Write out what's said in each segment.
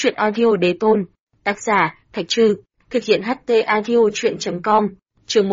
Truyện audio đế tôn. Tác giả, Thạch Trư. Thực hiện HT audio truyện.com. Chương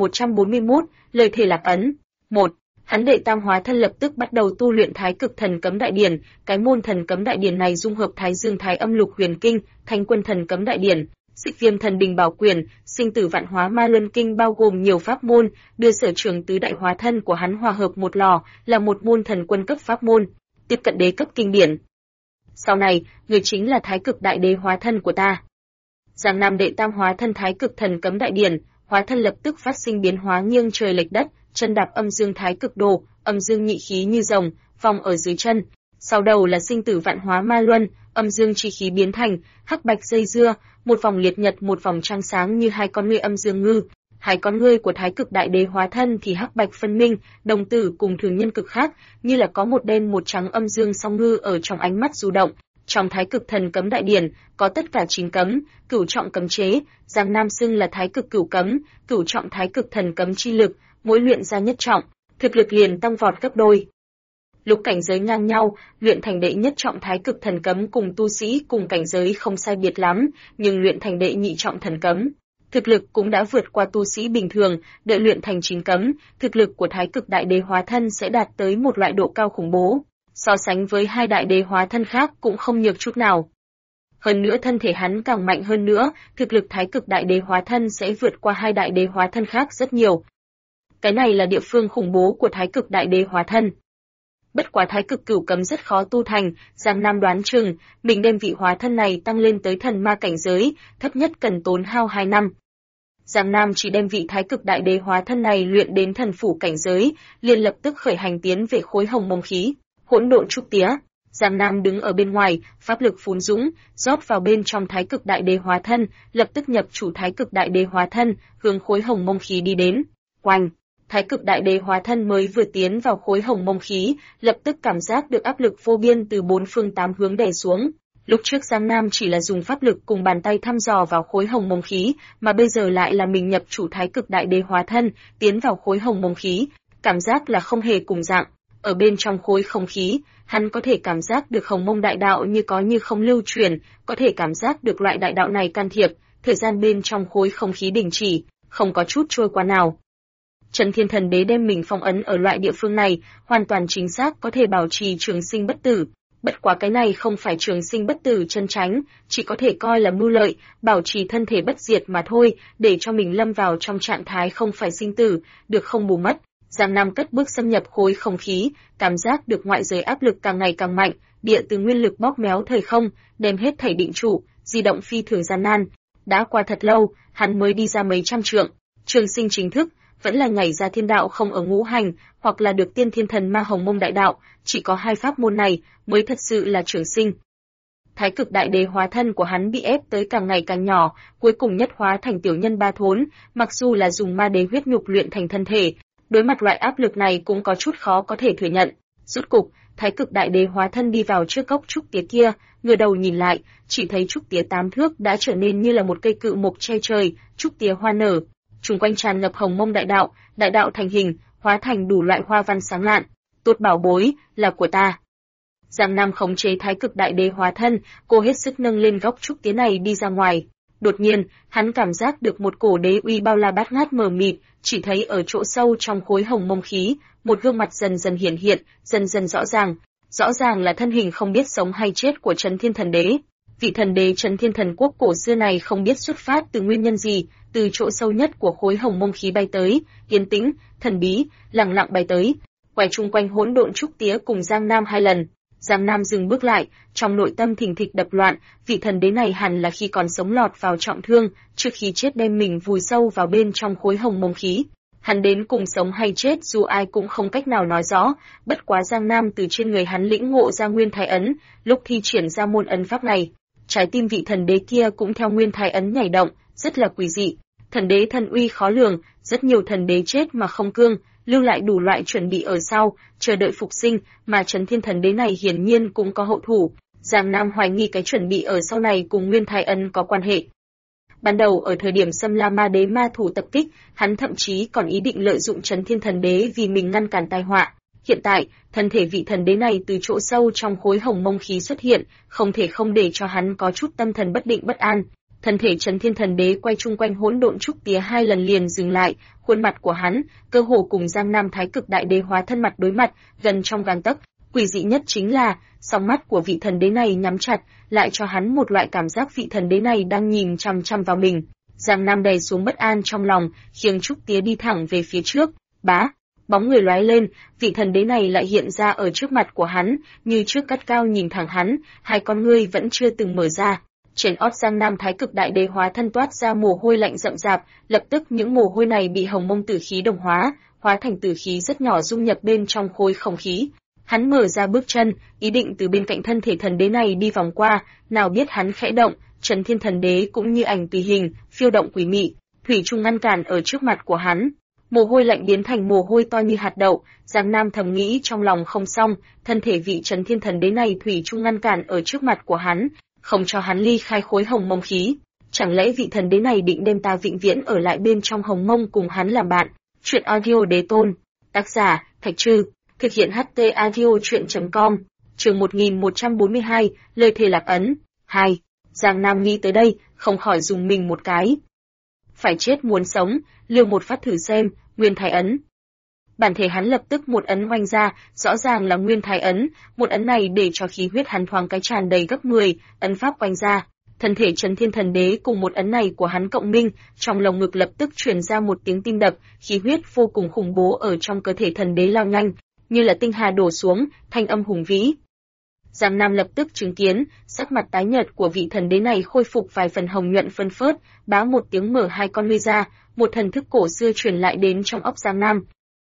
1141, lời thề lạc ấn. 1. Hắn đệ tam hóa thân lập tức bắt đầu tu luyện Thái Cực Thần Cấm Đại Điển. Cái môn thần cấm đại điển này dung hợp Thái Dương Thái Âm Lục Huyền Kinh, Thánh Quân Thần Cấm Đại Điển, Xích Viêm Thần Đình Bảo Quyền, Sinh Tử Vạn Hóa Ma Luân Kinh, bao gồm nhiều pháp môn, đưa sở trường tứ đại hóa thân của hắn hòa hợp một lò, là một môn thần quân cấp pháp môn, tiếp cận đế cấp kinh điển. Sau này, người chính là Thái Cực Đại Đế hóa thân của ta. Giang Nam đệ tam hóa thân Thái Cực Thần Cấm Đại Điển, hóa thân lập tức phát sinh biến hóa nghiêng trời lệch đất, chân đạp âm dương Thái Cực Đồ, âm dương nhị khí như rồng, vòng ở dưới chân. Sau đầu là Sinh Tử Vạn Hóa Ma Luân, âm dương chi khí biến thành hắc bạch dây dưa, một vòng liệt nhật, một vòng trăng sáng như hai con ngươi âm dương ngư. Hai con ngươi của Thái Cực Đại Đế hóa thân thì hắc bạch phân minh, đồng tử cùng thường nhân cực khác, như là có một đen một trắng âm dương song ngư ở trong ánh mắt du động. Trong Thái Cực Thần Cấm Đại Điển có tất cả 9 cấm, cửu trọng cấm chế, Giang Nam xưng là Thái Cực Cửu Cấm, cửu trọng Thái Cực Thần Cấm chi lực, mỗi luyện ra nhất trọng, thực lực liền tăng vọt gấp đôi. Lúc cảnh giới ngang nhau, luyện thành đệ nhất trọng Thái Cực Thần Cấm cùng tu sĩ cùng cảnh giới không sai biệt lắm, nhưng luyện thành đệ nhị trọng thần cấm, thực lực cũng đã vượt qua tu sĩ bình thường. Đợi luyện thành 9 cấm, thực lực của Thái Cực Đại Đế hóa thân sẽ đạt tới một loại độ cao khủng bố, so sánh với hai đại đế hóa thân khác cũng không nhược chút nào. Hơn nữa thân thể hắn càng mạnh hơn nữa, thực lực Thái Cực Đại Đế hóa thân sẽ vượt qua hai đại đế hóa thân khác rất nhiều. Cái này là địa phương khủng bố của Thái Cực Đại Đế hóa thân. Bất quá Thái Cực Cửu Cấm rất khó tu thành, Giang Nam đoán chừng mình đem vị hóa thân này tăng lên tới thần ma cảnh giới, thấp nhất cần tốn hao 2 năm. Giang Nam chỉ đem vị Thái Cực Đại Đế hóa thân này luyện đến thần phủ cảnh giới, liền lập tức khởi hành tiến về khối hồng mông khí, hỗn độn trúc tía. Giang Nam đứng ở bên ngoài, pháp lực phún dũng, rót vào bên trong Thái Cực Đại Đế hóa thân, lập tức nhập chủ Thái Cực Đại Đế hóa thân, hướng khối hồng mông khí đi đến. Oanh! Thái Cực Đại Đế hóa thân mới vừa tiến vào khối hồng mông khí, lập tức cảm giác được áp lực vô biên từ 4 phương 8 hướng đè xuống. Lúc trước Giang Nam chỉ là dùng pháp lực cùng bàn tay thăm dò vào khối hồng mông khí, mà bây giờ lại là mình nhập chủ Thái Cực Đại Đế hóa thân, tiến vào khối hồng mông khí, cảm giác là không hề cùng dạng. Ở bên trong khối không khí, hắn có thể cảm giác được hồng mông đại đạo như có như không lưu truyền, có thể cảm giác được loại đại đạo này can thiệp, thời gian bên trong khối không khí đình chỉ, không có chút trôi qua nào. Trấn Thiên Thần Đế đem mình phong ấn ở loại địa phương này, hoàn toàn chính xác có thể bảo trì trường sinh bất tử. Bất quá cái này không phải trường sinh bất tử chân chánh, chỉ có thể coi là mưu lợi, bảo trì thân thể bất diệt mà thôi, để cho mình lâm vào trong trạng thái không phải sinh tử, được không bù mất. Giang Nam cất bước xâm nhập khối không khí, cảm giác được ngoại giới áp lực càng ngày càng mạnh, địa từ nguyên lực bóp méo thời không, đem hết thảy định trụ, di động phi thường gian nan. Đã qua thật lâu, hắn mới đi ra mấy trăm trượng. Trường sinh chính thức vẫn là nhảy ra thiên đạo không ở ngũ hành, hoặc là được tiên thiên thần ma hồng mông đại đạo, chỉ có hai pháp môn này mới thật sự là trường sinh. Thái Cực Đại Đế hóa thân của hắn bị ép tới càng ngày càng nhỏ, cuối cùng nhất hóa thành tiểu nhân ba thốn, mặc dù là dùng ma đế huyết nhục luyện thành thân thể, đối mặt loại áp lực này cũng có chút khó có thể thừa nhận. Rốt cục, Thái Cực Đại Đế hóa thân đi vào trước gốc trúc tía kia, ngửa đầu nhìn lại, chỉ thấy trúc tía 8 thước đã trở nên như là một cây cự mục che trời, trúc tía hoa nở, chung quanh tràn ngập hồng mông đại đạo thành hình, hóa thành đủ loại hoa văn sáng lạn. Tốt bảo bối, là của ta. Giang Nam khống chế Thái Cực Đại Đế hóa thân, cô hết sức nâng lên góc trúc tía này đi ra ngoài. Đột nhiên, hắn cảm giác được một cổ đế uy bao la bát ngát mờ mịt, chỉ thấy ở chỗ sâu trong khối hồng mông khí, một gương mặt dần dần hiển hiện, dần dần rõ ràng là thân hình không biết sống hay chết của Trấn Thiên Thần Đế. Vị thần đế Trấn Thiên Thần Quốc cổ xưa này không biết xuất phát từ nguyên nhân gì, từ chỗ sâu nhất của khối hồng mông khí bay tới, yên tĩnh, thần bí, lặng lặng bay tới, quay chung quanh hỗn độn trúc tía cùng Giang Nam 2 lần. Giang Nam dừng bước lại, trong nội tâm thình thịch đập loạn, vị thần đế này hẳn là khi còn sống lọt vào trọng thương, trước khi chết đem mình vùi sâu vào bên trong khối hồng mông khí. Hắn đến cùng sống hay chết dù ai cũng không cách nào nói rõ, bất quá Giang Nam từ trên người hắn lĩnh ngộ ra nguyên thái ấn, lúc thi triển ra môn ấn pháp này, trái tim vị thần đế kia cũng theo nguyên thái ấn nhảy động, rất là quỷ dị. Thần đế thần uy khó lường, rất nhiều thần đế chết mà không cương, lưu lại đủ loại chuẩn bị ở sau, chờ đợi phục sinh, mà Trấn Thiên Thần Đế này hiển nhiên cũng có hậu thủ. Giang Nam hoài nghi cái chuẩn bị ở sau này cùng nguyên thái ấn có quan hệ. Ban đầu ở thời điểm Xâm La Ma Đế ma thủ tập kích, hắn thậm chí còn ý định lợi dụng Trấn Thiên Thần Đế vì mình ngăn cản tai họa. Hiện tại, thân thể vị thần đế này từ chỗ sâu trong khối hồng mông khí xuất hiện, không thể không để cho hắn có chút tâm thần bất định bất an. Thân thể Chấn Thiên Thần Đế quay chung quanh hỗn độn trúc tía 2 lần liền dừng lại, khuôn mặt của hắn, cơ hồ cùng Giang Nam Thái Cực Đại Đế hóa thân mặt đối mặt, gần trong gang tấc. Quỷ dị nhất chính là, song mắt của vị thần đế này nhắm chặt, lại cho hắn một loại cảm giác vị thần đế này đang nhìn chằm chằm vào mình. Giang Nam đè xuống bất an trong lòng, khiêng trúc tía đi thẳng về phía trước. Bá, bóng người lóe lên, vị thần đế này lại hiện ra ở trước mặt của hắn, như trước cắt cao nhìn thẳng hắn, hai con ngươi vẫn chưa từng mở ra. Trên ót Giang Nam Thái Cực Đại Đế hóa thân toát ra mồ hôi lạnh rậm rạp, lập tức những mồ hôi này bị hồng mông tử khí đồng hóa, hóa thành tử khí rất nhỏ dung nhập bên trong khối không khí. Hắn mở ra bước chân, ý định từ bên cạnh thân thể thần đế này đi vòng qua, nào biết hắn khẽ động, Chấn Thiên Thần Đế cũng như ảnh tùy hình, phiêu động quỷ mị, thủy chung ngăn cản ở trước mặt của hắn. Mồ hôi lạnh biến thành mồ hôi to như hạt đậu, Giang Nam thầm nghĩ trong lòng không xong, thân thể vị Chấn Thiên Thần Đế này thủy chung ngăn cản ở trước mặt của hắn, không cho hắn ly khai khối hồng mông khí. Chẳng lẽ vị thần đế này định đem ta vĩnh viễn ở lại bên trong hồng mông cùng hắn làm bạn? Truyện audio đế tôn. Tác giả, Thạch Trư. Thực hiện HT audio truyện.com. Chương 1142, lời thề lạc ấn. 2. Giang Nam nghĩ tới đây, không khỏi dùng mình một cái. Phải chết muốn sống, liều một phát thử xem, Nguyên Thái ấn. Bản thể hắn lập tức một ấn oanh ra, rõ ràng là Nguyên Thái ấn, một ấn này để cho khí huyết hắn thoáng cái tràn đầy gấp 10, ấn pháp oanh ra. Thân thể Chấn Thiên Thần Đế cùng một ấn này của hắn cộng minh, trong lồng ngực lập tức truyền ra một tiếng tim đập, khí huyết vô cùng khủng bố ở trong cơ thể thần đế lao nhanh, như là tinh hà đổ xuống, thanh âm hùng vĩ. Giang Nam lập tức chứng kiến, sắc mặt tái nhợt của vị thần đế này khôi phục vài phần hồng nhuận phân phớt, bá một tiếng mở hai con ngươi ra, một thần thức cổ xưa truyền lại đến trong óc Giang Nam.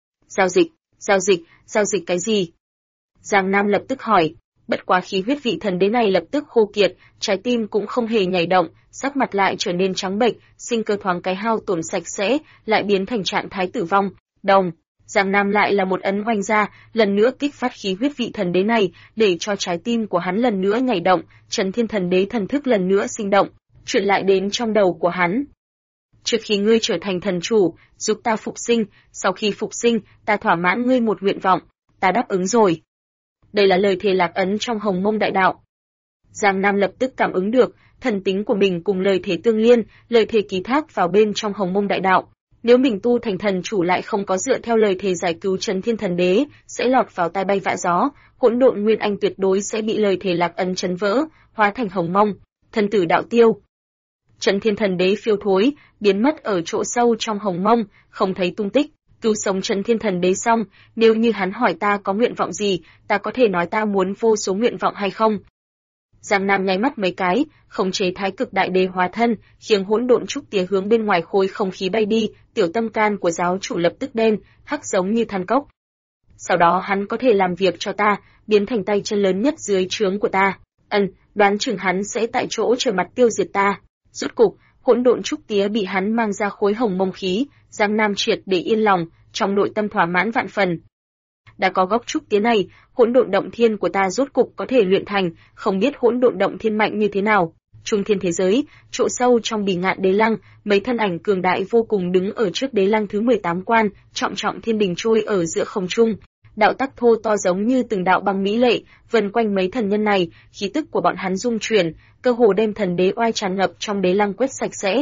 Giao dịch cái gì? Giang Nam lập tức hỏi, bất quá khí huyết vị thần đế này lập tức khô kiệt, trái tim cũng không hề nhảy động, sắc mặt lại trở nên trắng bệch, sinh cơ thoáng cái hao tổn sạch sẽ, lại biến thành trạng thái tử vong. Đồng, Giang Nam lại là một ấn oanh ra, lần nữa kích phát khí huyết vị thần đế này, để cho trái tim của hắn lần nữa nhảy động, Chấn Thiên Thần Đế thần thức lần nữa sinh động, truyền lại đến trong đầu của hắn. Trước khi ngươi trở thành thần chủ, giúp ta phục sinh, sau khi phục sinh, ta thỏa mãn ngươi một nguyện vọng, ta đáp ứng rồi. Đây là lời thề lạc ấn trong Hồng Mông Đại Đạo. Giang Nam lập tức cảm ứng được, thần tính của mình cùng lời thề tương liên, lời thề ký thác vào bên trong Hồng Mông Đại Đạo. Nếu mình tu thành thần chủ lại không có dựa theo lời thề giải cứu Chấn Thiên Thần Đế, sẽ lọt vào tai bay vạ gió, hỗn độn nguyên anh tuyệt đối sẽ bị lời thề lạc ấn chấn vỡ, hóa thành hồng mông, thân tử đạo tiêu. Chấn Thiên Thần Đế phiêu thối, biến mất ở chỗ sâu trong hồng mông, không thấy tung tích. Cứu sống Chấn Thiên Thần Đế xong, nếu như hắn hỏi ta có nguyện vọng gì, ta có thể nói ta muốn vô số nguyện vọng hay không? Giang Nam nháy mắt mấy cái, khống chế Thái Cực Đại Đế hóa thân, khiêng hỗn độn trúc tía hướng bên ngoài khối không khí bay đi, tiểu tâm can của giáo chủ lập tức đen, hắc giống như than cốc. Sau đó hắn có thể làm việc cho ta, biến thành tay chân lớn nhất dưới trướng của ta. Đoán chừng hắn sẽ tại chỗ trở mặt tiêu diệt ta. Rốt cục, hỗn độn trúc tía bị hắn mang ra khối hồng mông khí, Giang Nam triệt để yên lòng, trong nội tâm thỏa mãn vạn phần. Đã có gốc trúc tía này, hỗn độn động thiên của ta rốt cục có thể luyện thành, không biết hỗn độn động thiên mạnh như thế nào. Trung thiên thế giới, chỗ sâu trong Bỉ Ngạn Đế Lăng, mấy thân ảnh cường đại vô cùng đứng ở trước Đế Lăng thứ 18 quan, trọng trọng thiên đình trôi ở giữa không trung. Đạo tắc thô to giống như từng đạo băng mỹ lệ, vần quanh mấy thần nhân này, khí tức của bọn hắn dung chuyển, cơ hồ đem thần đế oai tràn ngập trong Đế Lăng quét sạch sẽ.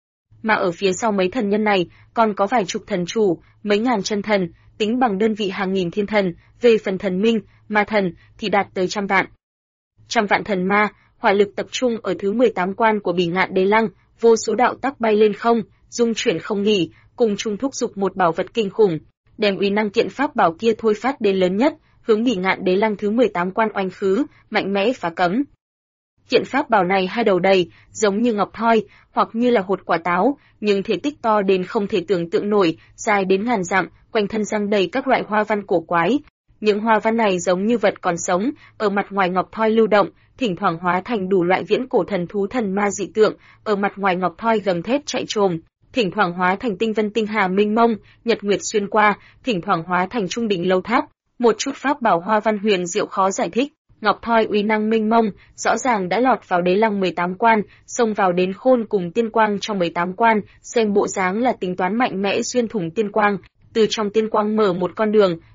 Mà ở phía sau mấy thần nhân này, còn có vài chục thần chủ, mấy ngàn chân thần, tính bằng đơn vị hàng nghìn thiên thần, về phần thần minh, ma thần thì đạt tới trăm vạn. Trăm vạn thần ma, hỏa lực tập trung ở thứ 18 quan của Bỉ Ngạn Đế Lăng, vô số đạo tắc bay lên không, dung chuyển không nghỉ, cùng chung thúc dục một bảo vật kinh khủng, đem uy năng kiện pháp bảo kia thôi phát đến lớn nhất, hướng Bỉ Ngạn Đế Lăng thứ 18 quan oanh khứ, mạnh mẽ phá cấm. Kiện pháp bảo này hai đầu đầy, giống như ngọc thoi, hoặc như là hột quả táo, nhưng thể tích to đến không thể tưởng tượng nổi, dài đến ngàn dặm, quanh thân răng đầy các loại hoa văn cổ quái. Những hoa văn này giống như vật còn sống, ở mặt ngoài ngọc thoi lưu động, thỉnh thoảng hóa thành đủ loại viễn cổ thần thú thần ma dị tượng, ở mặt ngoài ngọc thoi gầm thét chạy trồm, thỉnh thoảng hóa thành tinh vân tinh hà minh mông, nhật nguyệt xuyên qua, thỉnh thoảng hóa thành trung đỉnh lâu tháp, một chút pháp bảo hoa văn huyền diệu khó giải thích. Ngọc thoi uy năng minh mông, rõ ràng đã lọt vào Đế Lăng 18 quan, xông vào đến khôn cùng tiên quang trong 18 quan, xem bộ dáng là tính toán mạnh mẽ xuyên thủng tiên quang, từ trong tiên quang mở một con đường,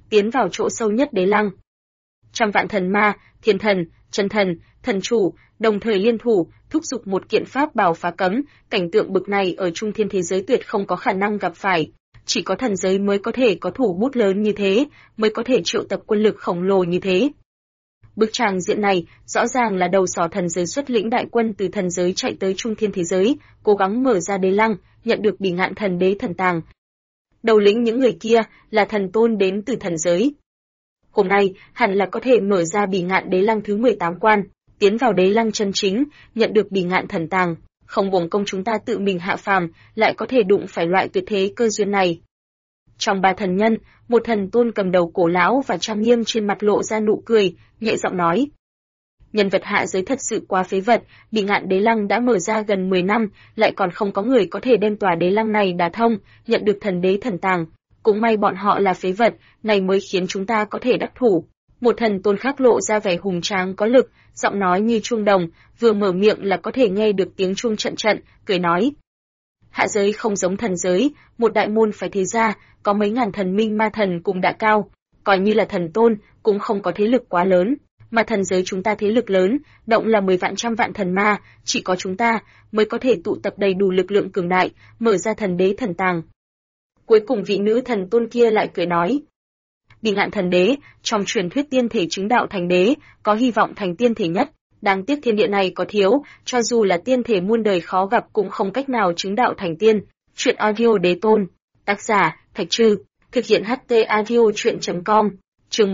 tiến vào chỗ sâu nhất đế lăng. Trăm vạn thần ma, thiên thần, chân thần, thần chủ, đồng thời liên thủ, thúc giục một kiện pháp bảo phá cấm, cảnh tượng bực này ở trung thiên thế giới tuyệt không có khả năng gặp phải. Chỉ có thần giới mới có thể có thủ bút lớn như thế, mới có thể triệu tập quân lực khổng lồ như thế. Bức tràng diện này, rõ ràng là đầu sỏ thần giới xuất lĩnh đại quân từ thần giới chạy tới trung thiên thế giới, cố gắng mở ra đế lăng, nhận được Bỉ Ngạn Thần Đế thần tàng. Đầu lĩnh những người kia là thần tôn đến từ thần giới. Hôm nay, hẳn là có thể mở ra Bỉ Ngạn Đế Lăng thứ 18 quan, tiến vào đế lăng chân chính, nhận được Bỉ Ngạn thần tàng. Không uổng công chúng ta tự mình hạ phàm, lại có thể đụng phải loại tuyệt thế cơ duyên này. Trong ba thần nhân, một thần tôn cầm đầu cổ lão và trang nghiêm trên mặt lộ ra nụ cười, nhẹ giọng nói. Nhân vật hạ giới thật sự quá phế vật, Bỉ Ngạn Đế Lăng đã mở ra gần 10 năm, lại còn không có người có thể đem tòa đế lăng này đả thông, nhận được thần đế thần tàng. Cũng may bọn họ là phế vật, này mới khiến chúng ta có thể đắc thủ. Một thần tôn khác lộ ra vẻ hùng tráng có lực, giọng nói như chuông đồng, vừa mở miệng là có thể nghe được tiếng chuông trận trận, cười nói. Hạ giới không giống thần giới, một đại môn phải thế ra, có mấy ngàn thần minh ma thần cùng đã cao, coi như là thần tôn, cũng không có thế lực quá lớn. Mà thần giới chúng ta thế lực lớn, động là 10 vạn trăm vạn thần ma, chỉ có chúng ta mới có thể tụ tập đầy đủ lực lượng cường đại, mở ra thần đế thần tàng. Cuối cùng vị nữ thần tôn kia lại cười nói. Bỉ Ngạn thần đế, trong truyền thuyết tiên thể chứng đạo thành đế, có hy vọng thành tiên thể nhất. Đáng tiếc thiên địa này có thiếu, cho dù là tiên thể muôn đời khó gặp cũng không cách nào chứng đạo thành tiên. Chuyện audio đế tôn. Tác giả, Thạch Trư. Thực hiện HT audio chuyện.com. Chương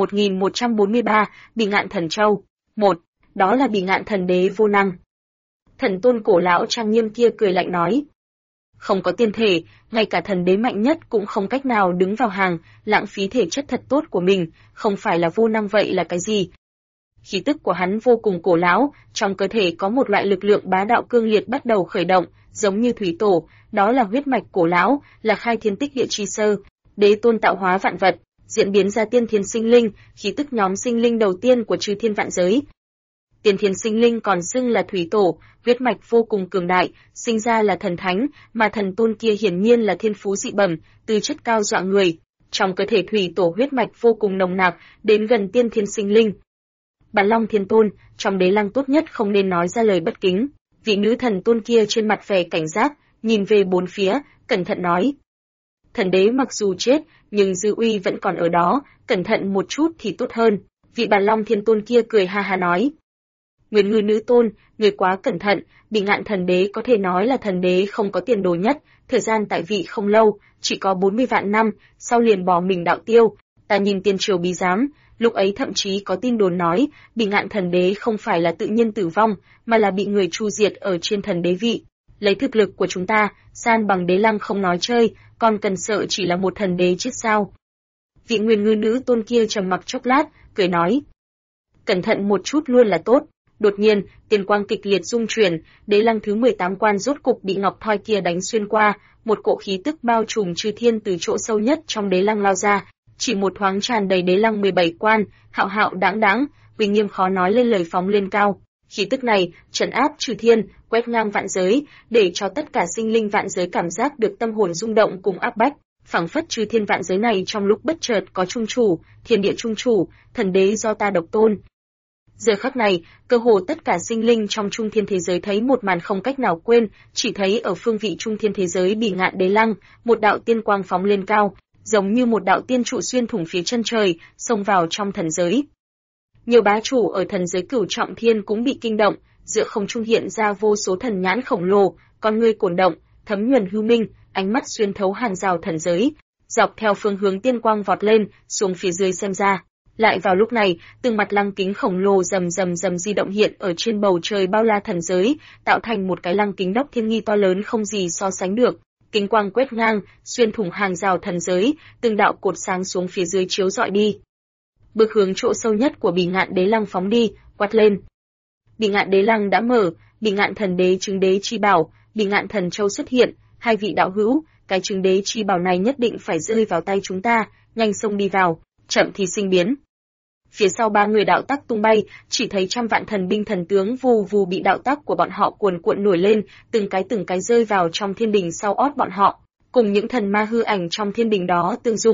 1143, Bỉ Ngạn thần châu. 1. Đó là Bỉ Ngạn thần đế vô năng. Thần tôn cổ lão trang nghiêm kia cười lạnh nói. Không có tiên thể, ngay cả thần đế mạnh nhất cũng không cách nào đứng vào hàng, lãng phí thể chất thật tốt của mình, không phải là vô năng vậy là cái gì? Khí tức của hắn vô cùng cổ lão, trong cơ thể có một loại lực lượng bá đạo cương liệt bắt đầu khởi động, giống như thủy tổ, đó là huyết mạch cổ lão, là khai thiên tích địa chi sơ, đế tôn tạo hóa vạn vật, diễn biến ra tiên thiên sinh linh, khí tức nhóm sinh linh đầu tiên của chư thiên vạn giới. Tiên thiên sinh linh còn xưng là thủy tổ, huyết mạch vô cùng cường đại, sinh ra là thần thánh, mà thần tôn kia hiển nhiên là thiên phú dị bẩm, tư chất cao dọa người. Trong cơ thể thủy tổ huyết mạch vô cùng nồng nặc, đến gần tiên thiên sinh linh. Bản Long Thiên Tôn, trong đế lăng tốt nhất không nên nói ra lời bất kính. Vị nữ thần tôn kia trên mặt vẻ cảnh giác, nhìn về bốn phía, cẩn thận nói. Thần đế mặc dù chết, nhưng dư uy vẫn còn ở đó, cẩn thận một chút thì tốt hơn. Vị Bản Long Thiên Tôn kia cười ha ha nói. Nguyên Ngư nữ tôn, người quá cẩn thận, Bỉ Ngạn thần đế có thể nói là thần đế không có tiền đồ nhất, thời gian tại vị không lâu, chỉ có 40 vạn năm, sau liền bỏ mình đạo tiêu. Ta nhìn tiên triều bí giám, lúc ấy thậm chí có tin đồn nói, Bỉ Ngạn thần đế không phải là tự nhiên tử vong, mà là bị người tru diệt ở trên thần đế vị. Lấy thực lực của chúng ta, san bằng đế lăng không nói chơi, còn cần sợ chỉ là một thần đế chết sao? Vị Nguyên Ngư nữ tôn kia trầm mặc chốc lát, cười nói. Cẩn thận một chút luôn là tốt. Đột nhiên, tiền quang kịch liệt rung chuyển, đế lăng thứ 18 quan rốt cục bị ngọc thoi kia đánh xuyên qua, một cỗ khí tức bao trùm chư thiên từ chỗ sâu nhất trong đế lăng lao ra, chỉ một thoáng tràn đầy đế lăng 17 quan, hạo hạo đáng đáng, uy nghiêm khó nói lên lời phóng lên cao. Khí tức này trấn áp chư thiên, quét ngang vạn giới, để cho tất cả sinh linh vạn giới cảm giác được tâm hồn rung động cùng áp bách. Phảng phất chư thiên vạn giới này trong lúc bất chợt có trung chủ, thiên địa trung chủ, thần đế do ta độc tôn. Giờ khắc này, cơ hồ tất cả sinh linh trong trung thiên thế giới thấy một màn không cách nào quên, chỉ thấy ở phương vị trung thiên thế giới Bỉ Ngạn đế lăng, một đạo tiên quang phóng lên cao, giống như một đạo tiên trụ xuyên thủng phía chân trời, xông vào trong thần giới. Nhiều bá chủ ở thần giới Cửu Trọng Thiên cũng bị kinh động, giữa không trung hiện ra vô số thần nhãn khổng lồ, con ngươi cuồn động, thấm nhuần hư minh, ánh mắt xuyên thấu hàng rào thần giới, dọc theo phương hướng tiên quang vọt lên, xuống phía dưới xem ra. Lại vào lúc này, từng mặt lăng kính khổng lồ rầm di động hiện ở trên bầu trời bao la thần giới, tạo thành một cái lăng kính đốc thiên nghi to lớn không gì so sánh được. Kính quang quét ngang, xuyên thủng hàng rào thần giới, từng đạo cột sáng xuống phía dưới chiếu rọi đi. Bước hướng chỗ sâu nhất của Bỉ Ngạn đế lăng phóng đi, quát lên. Bỉ Ngạn đế lăng đã mở, Bỉ Ngạn thần đế chứng đế chi bảo, Bỉ Ngạn thần châu xuất hiện, hai vị đạo hữu, cái chứng đế chi bảo này nhất định phải rơi vào tay chúng ta, nhanh xông đi vào, chậm thì sinh biến. Phía sau ba người đạo tắc tung bay, chỉ thấy trăm vạn thần binh thần tướng vù vù bị đạo tắc của bọn họ cuồn cuộn nổi lên, từng cái rơi vào trong thiên đình sau ót bọn họ, cùng những thần ma hư ảnh trong thiên đình đó tương dung.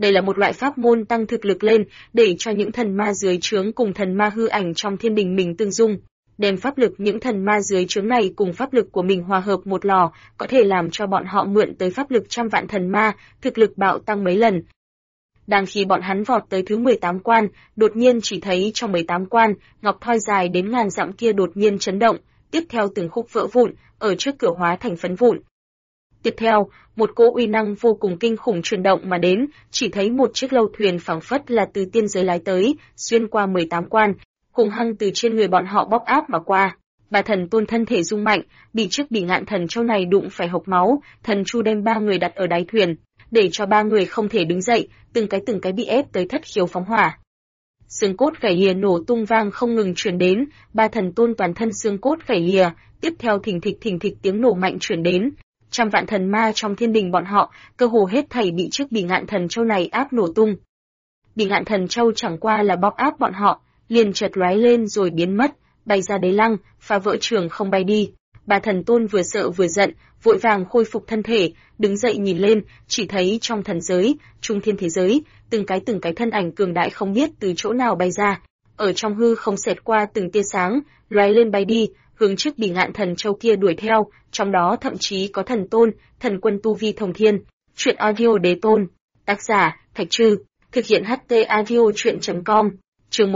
Đây là một loại pháp môn tăng thực lực lên, để cho những thần ma dưới trướng cùng thần ma hư ảnh trong thiên đình mình tương dung. Đem pháp lực những thần ma dưới trướng này cùng pháp lực của mình hòa hợp một lò, có thể làm cho bọn họ mượn tới pháp lực trăm vạn thần ma, thực lực bạo tăng mấy lần. Đang khi bọn hắn vọt tới thứ 18 quan, đột nhiên chỉ thấy trong 18 quan, ngọc thoi dài đến ngàn dặm kia đột nhiên chấn động, tiếp theo từng khúc vỡ vụn, ở trước cửa hóa thành phấn vụn. Tiếp theo, một cỗ uy năng vô cùng kinh khủng truyền động mà đến, chỉ thấy một chiếc lâu thuyền phảng phất là từ tiên giới lái tới, xuyên qua 18 quan, hung hăng từ trên người bọn họ bóp áp mà qua. Bà thần tôn thân thể rung mạnh, bị chiếc Bỉ Ngạn Thần Châu này đụng phải hộc máu, thần chu đem ba người đặt ở đáy thuyền, để cho ba người không thể đứng dậy, từng cái bị ép tới thất khiếu phóng hỏa. Xương cốt gãy lìa nổ tung vang không ngừng truyền đến, ba thần tôn toàn thân xương cốt gãy lìa, tiếp theo thình thịch tiếng nổ mạnh truyền đến. Trăm vạn thần ma trong thiên đình bọn họ, cơ hồ hết thảy bị chiếc Bỉ Ngạn Thần Châu này áp nổ tung. Bỉ Ngạn Thần Châu chẳng qua là bóp áp bọn họ, liền chợt lóe lên rồi biến mất, bay ra đế lăng, phá vỡ trường không bay đi. Bà thần tôn vừa sợ vừa giận, vội vàng khôi phục thân thể, đứng dậy nhìn lên, chỉ thấy trong thần giới, trung thiên thế giới, từng cái thân ảnh cường đại không biết từ chỗ nào bay ra, ở trong hư không xẹt qua từng tia sáng, lóe lên bay đi, hướng trước Bỉ Ngạn Thần Châu kia đuổi theo, trong đó thậm chí có thần tôn, thần quân tu vi thông thiên. Truyện audio đế tôn, tác giả Thạch Trư, thực hiện HT audio truyện.com. Chương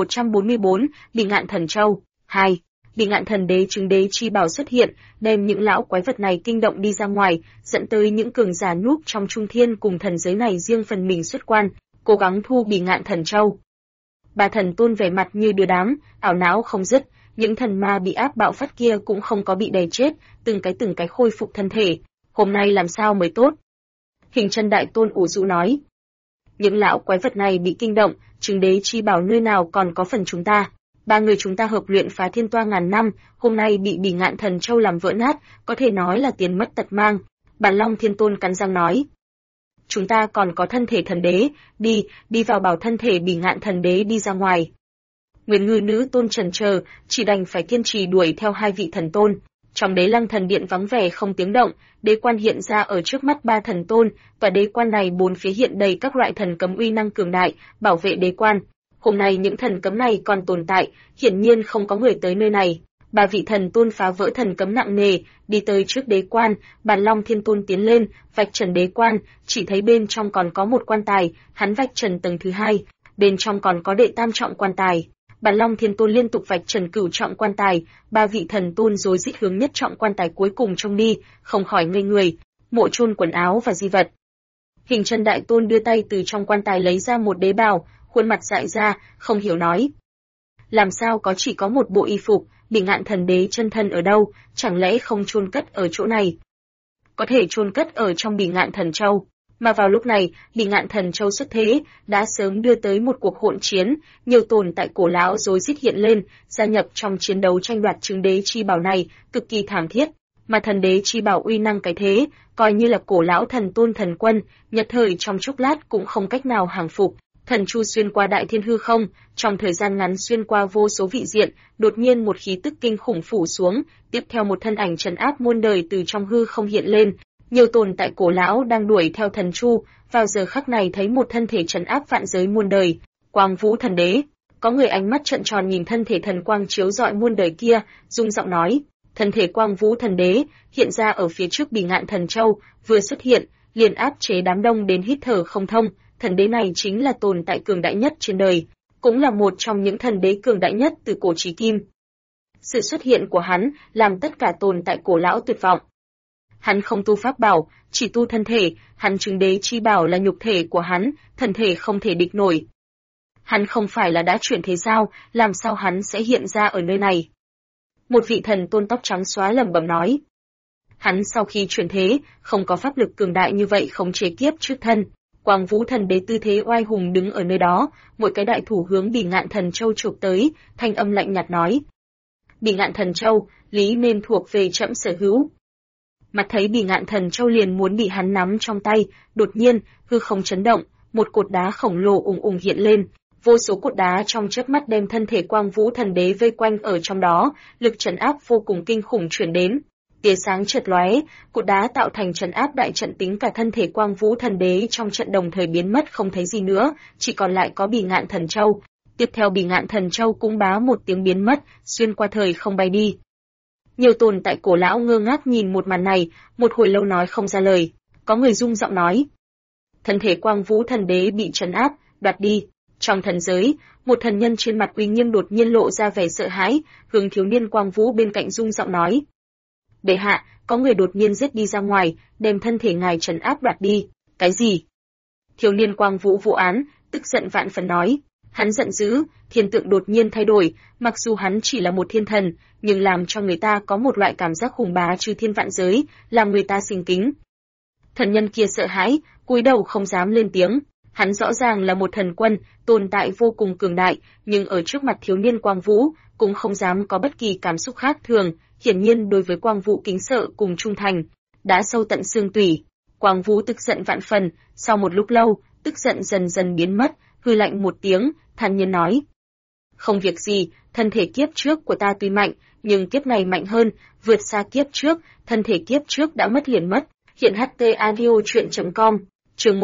1144, Bỉ Ngạn Thần Châu 2. Bỉ Ngạn Thần Đế chứng đế chi bảo xuất hiện, đem những lão quái vật này kinh động đi ra ngoài, dẫn tới những cường giả núp trong trung thiên cùng thần giới này riêng phần mình xuất quan, cố gắng thu Bỉ Ngạn Thần Châu. Bà thần tôn vẻ mặt như đưa đám, ảo não không dứt, những thần ma bị áp bạo phát kia cũng không có bị đè chết, từng cái khôi phục thân thể. Hôm nay làm sao mới tốt? Hình Chân Đại Tôn ủ rũ nói. Những lão quái vật này bị kinh động, chứng đế chi bảo nơi nào còn có phần chúng ta. Ba người chúng ta hợp luyện phá thiên toa ngàn năm, hôm nay bị Bỉ Ngạn Thần Châu làm vỡ nát, có thể nói là tiền mất tật mang. Bản Long Thiên Tôn cắn răng nói. Chúng ta còn có thân thể thần đế, đi vào bảo thân thể Bỉ Ngạn Thần Đế đi ra ngoài. Nguyên Ngư Nữ Tôn chần chờ, chỉ đành phải kiên trì đuổi theo hai vị thần tôn. Trong đế lăng thần điện vắng vẻ không tiếng động, đế quan hiện ra ở trước mắt ba thần tôn, và đế quan này bốn phía hiện đầy các loại thần cấm uy năng cường đại, bảo vệ đế quan. Hôm nay những thần cấm này còn tồn tại, hiển nhiên không có người tới nơi này. Ba vị thần tôn phá vỡ thần cấm nặng nề, đi tới trước đế quan, Bản Long Thiên Tôn tiến lên, vạch trần đế quan, chỉ thấy bên trong còn có một quan tài, hắn vạch trần tầng thứ hai, bên trong còn có đệ tam trọng quan tài. Bản Long Thiên Tôn liên tục vạch trần cửu trọng quan tài, ba vị thần tôn rối rít hướng nhất trọng quan tài cuối cùng trông đi, không khỏi ngây người, mộ chôn quần áo và di vật. Hình Chân Đại Tôn đưa tay từ trong quan tài lấy ra một đế bào, khuôn mặt dại ra, không hiểu nói. Làm sao có chỉ có một bộ y phục, Bỉ Ngạn Thần Đế chân thân ở đâu, chẳng lẽ không chôn cất ở chỗ này? Có thể chôn cất ở trong Bỉ Ngạn Thần Châu. Mà vào lúc này, Bỉ Ngạn Thần Châu xuất thế, đã sớm đưa tới một cuộc hỗn chiến, nhiều tồn tại cổ lão rối rít hiện lên, gia nhập trong chiến đấu tranh đoạt chứng đế chi bảo này, cực kỳ thảm thiết. Mà thần đế chi bảo uy năng cái thế, coi như là cổ lão thần tôn thần quân, nhật thời trong chốc lát cũng không cách nào hàng phục. Thần chu xuyên qua đại thiên hư không, trong thời gian ngắn xuyên qua vô số vị diện, đột nhiên một khí tức kinh khủng phủ xuống, tiếp theo một thân ảnh trấn áp muôn đời từ trong hư không hiện lên. Nhiều tồn tại cổ lão đang đuổi theo thần chu, vào giờ khắc này thấy một thân thể trấn áp vạn giới muôn đời, Quang Vũ Thần Đế. Có người ánh mắt trợn tròn nhìn thân thể thần quang chiếu rọi muôn đời kia, rung giọng nói, thân thể Quang Vũ Thần Đế hiện ra ở phía trước Bỉ Ngạn Thần Châu, vừa xuất hiện, liền áp chế đám đông đến hít thở không thông. Thần đế này chính là tồn tại cường đại nhất trên đời, cũng là một trong những thần đế cường đại nhất từ cổ chí kim. Sự xuất hiện của hắn làm tất cả tồn tại cổ lão tuyệt vọng. Hắn không tu pháp bảo, chỉ tu thân thể, hắn chứng đế chi bảo là nhục thể của hắn, thân thể không thể địch nổi. Hắn không phải là đã chuyển thế sao, làm sao hắn sẽ hiện ra ở nơi này? Một vị thần tôn tóc trắng xóa lẩm bẩm nói. Hắn sau khi chuyển thế, không có pháp lực cường đại như vậy khống chế kiếp trước thân. Quang Vũ Thần Đế tư thế oai hùng đứng ở nơi đó, mỗi cái đại thủ hướng Bỉ Ngạn Thần Châu chụp tới, thanh âm lạnh nhạt nói. Bỉ Ngạn Thần Châu, lý nên thuộc về trẫm sở hữu. Mặt thấy Bỉ Ngạn Thần Châu liền muốn bị hắn nắm trong tay, đột nhiên, hư không chấn động, một cột đá khổng lồ ùng ùng hiện lên, vô số cột đá trong chớp mắt đem thân thể Quang Vũ Thần Đế vây quanh ở trong đó, lực trấn áp vô cùng kinh khủng truyền đến. tia sáng chợt lóe, cột đá tạo thành trấn áp đại trận tính cả thân thể Quang Vũ Thần Đế trong trận đồng thời biến mất không thấy gì nữa, chỉ còn lại có Bì Ngạn Thần Châu. Tiếp theo Bì Ngạn Thần Châu cũng bá một tiếng biến mất, xuyên qua thời không bay đi. Nhiều tồn tại cổ lão ngơ ngác nhìn một màn này, một hồi lâu nói không ra lời. Có người rung giọng nói: thân thể Quang Vũ Thần Đế bị trấn áp, đoạt đi. Trong thần giới, một thần nhân trên mặt uy nghiêm đột nhiên lộ ra vẻ sợ hãi, hướng thiếu niên Quang Vũ bên cạnh rung giọng nói: bệ hạ, có người đột nhiên giết đi ra ngoài, đem thân thể ngài trấn áp đoạt đi. Cái gì? Thiếu niên Quang Vũ vụ án, tức giận vạn phần nói. Hắn giận dữ, thiên tượng đột nhiên thay đổi, mặc dù hắn chỉ là một thiên thần, nhưng làm cho người ta có một loại cảm giác hùng bá chư thiên vạn giới, làm người ta sinh kính. Thần nhân kia sợ hãi, cúi đầu không dám lên tiếng. Hắn rõ ràng là một thần quân, tồn tại vô cùng cường đại, nhưng ở trước mặt thiếu niên Quang Vũ, cũng không dám có bất kỳ cảm xúc khác thường, hiển nhiên đối với Quang Vũ kính sợ cùng trung thành, đã sâu tận xương tủy. Quang Vũ tức giận vạn phần, sau một lúc lâu, tức giận dần dần biến mất, hừ lạnh một tiếng, thản nhiên nói: không việc gì, thân thể kiếp trước của ta tuy mạnh, nhưng kiếp này mạnh hơn, vượt xa kiếp trước, thân thể kiếp trước đã mất liền mất. Hiện HT Audio Truyện.com, chương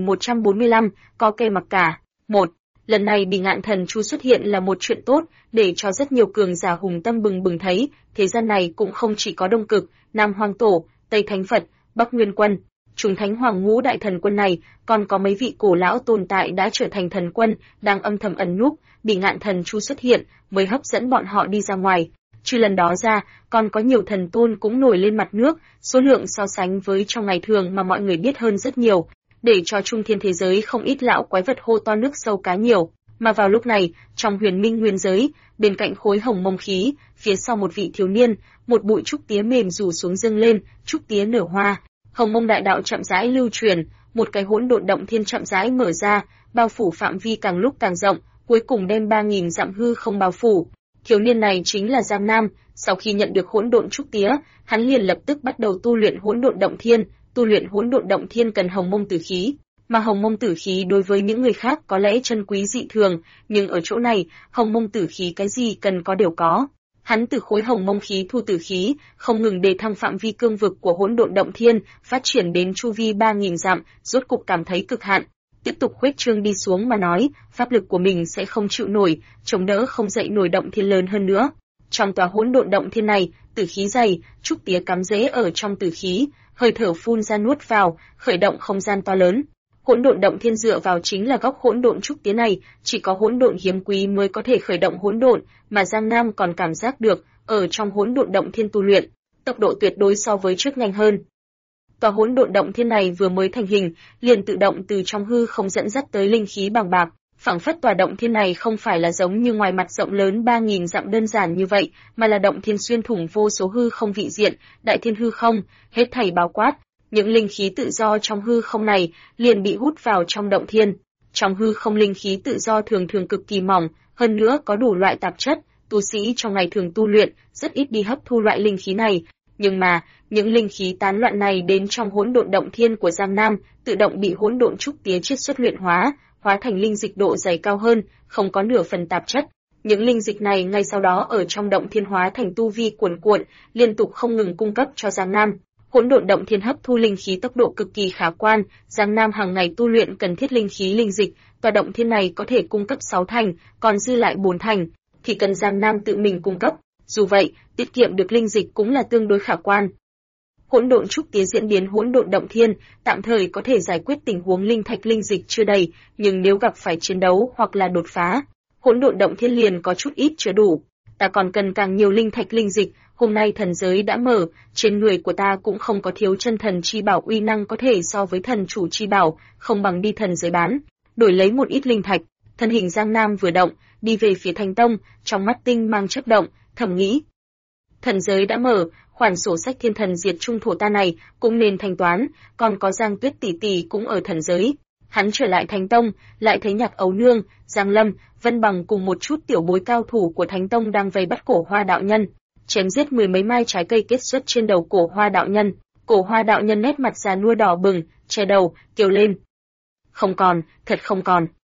1145, có cây mặc cả. 1. Lần này Bì Ngạn Thần Chu xuất hiện là một chuyện tốt, để cho rất nhiều cường giả hùng tâm bừng bừng thấy, thế gian này cũng không chỉ có Đông Cực, Nam Hoang Tổ, Tây Thánh Phật, Bắc Nguyên Quân, Trung Thánh Hoàng Ngũ Đại Thần Quân này, còn có mấy vị cổ lão tồn tại đã trở thành thần quân, đang âm thầm ẩn núp, Bì Ngạn Thần Chu xuất hiện, mới hấp dẫn bọn họ đi ra ngoài. Trừ lần đó ra, còn có nhiều thần tôn cũng nổi lên mặt nước, số lượng so sánh với trong ngày thường mà mọi người biết hơn rất nhiều, để cho trung thiên thế giới không ít lão quái vật hô to nước sâu cá nhiều. Mà vào lúc này, trong huyền minh nguyên giới, bên cạnh khối hồng mông khí, phía sau một vị thiếu niên, một bụi trúc tía mềm rủ xuống dâng lên, trúc tía nở hoa, hồng mông đại đạo chậm rãi lưu truyền, một cái hỗn độn động thiên chậm rãi mở ra, bao phủ phạm vi càng lúc càng rộng, cuối cùng đem 3000 dặm hư không bao phủ. Thiếu niên này chính là Giang Nam, sau khi nhận được hỗn độn trúc tía, hắn liền lập tức bắt đầu tu luyện hỗn độn động thiên, tu luyện hỗn độn động thiên cần hồng mông tử khí, mà hồng mông tử khí đối với những người khác có lẽ chân quý dị thường, nhưng ở chỗ này, hồng mông tử khí cái gì cần có đều có. Hắn từ khối hồng mông khí thu tử khí, không ngừng đề thăng phạm vi cương vực của hỗn độn động thiên, phát triển đến chu vi 3000 dặm, rốt cục cảm thấy cực hạn. Tiếp tục khuếch trương đi xuống mà nói, pháp lực của mình sẽ không chịu nổi, chống đỡ không dậy nổi động thiên lớn hơn nữa. Trong tòa hỗn độn động thiên này, tử khí dày, trúc tía cắm rễ ở trong tử khí, hơi thở phun ra nuốt vào, khởi động không gian to lớn. Hỗn độn động thiên dựa vào chính là góc hỗn độn trúc tía này, chỉ có hỗn độn hiếm quý mới có thể khởi động hỗn độn, mà Giang Nam còn cảm giác được, ở trong hỗn độn động thiên tu luyện, tốc độ tuyệt đối so với trước nhanh hơn. Tòa hỗn độn động thiên này vừa mới thành hình, liền tự động từ trong hư không dẫn dắt tới linh khí bằng bạc, phảng phất tòa động thiên này không phải là giống như ngoài mặt rộng lớn 3000 dặm đơn giản như vậy, mà là động thiên xuyên thủng vô số hư không vị diện, đại thiên hư không, hết thảy bao quát. Những linh khí tự do trong hư không này liền bị hút vào trong động thiên. Trong hư không linh khí tự do thường thường cực kỳ mỏng, hơn nữa có đủ loại tạp chất, tu sĩ trong ngày thường tu luyện rất ít đi hấp thu loại linh khí này. Nhưng mà, những linh khí tán loạn này đến trong hỗn độn động thiên của Giang Nam, tự động bị hỗn độn trúc tía chiết xuất luyện hóa thành linh dịch độ dày cao hơn, không có nửa phần tạp chất. Những linh dịch này ngay sau đó ở trong động thiên hóa thành tu vi cuồn cuộn, liên tục không ngừng cung cấp cho Giang Nam. Hỗn độn động thiên hấp thu linh khí tốc độ cực kỳ khả quan, Giang Nam hàng ngày tu luyện cần thiết linh khí linh dịch, tòa động thiên này có thể cung cấp 6 thành, còn dư lại 4 thành thì cần Giang Nam tự mình cung cấp. Dù vậy, tiết kiệm được linh dịch cũng là tương đối khả quan. Hỗn độn trúc tía diễn biến hỗn độn động thiên, tạm thời có thể giải quyết tình huống linh thạch linh dịch chưa đầy, nhưng nếu gặp phải chiến đấu hoặc là đột phá, hỗn độn động thiên liền có chút ít chưa đủ. Ta còn cần càng nhiều linh thạch linh dịch, hôm nay thần giới đã mở, trên người của ta cũng không có thiếu chân thần chi bảo uy năng có thể so với thần chủ chi bảo, không bằng đi thần giới bán, đổi lấy một ít linh thạch. Thân hình Giang Nam vừa động, đi về phía Thánh Tông, trong mắt tinh mang chớp động, thầm nghĩ: thần giới đã mở, khoản sổ sách thiên thần diệt trung thổ ta này cũng nên thanh toán, còn có Giang Tuyết tỷ tỷ cũng ở thần giới. Hắn trở lại Thánh Tông, lại thấy Nhạc Ấu Nương, Giang Lâm, Vân Bằng cùng một chút tiểu bối cao thủ của Thánh Tông đang vây bắt Cổ Hoa đạo nhân, chém giết 10 mấy mai trái cây kết xuất trên đầu Cổ Hoa đạo nhân. Cổ Hoa đạo nhân nét mặt già nua đỏ bừng, che đầu, kêu lên: không còn, thật không còn.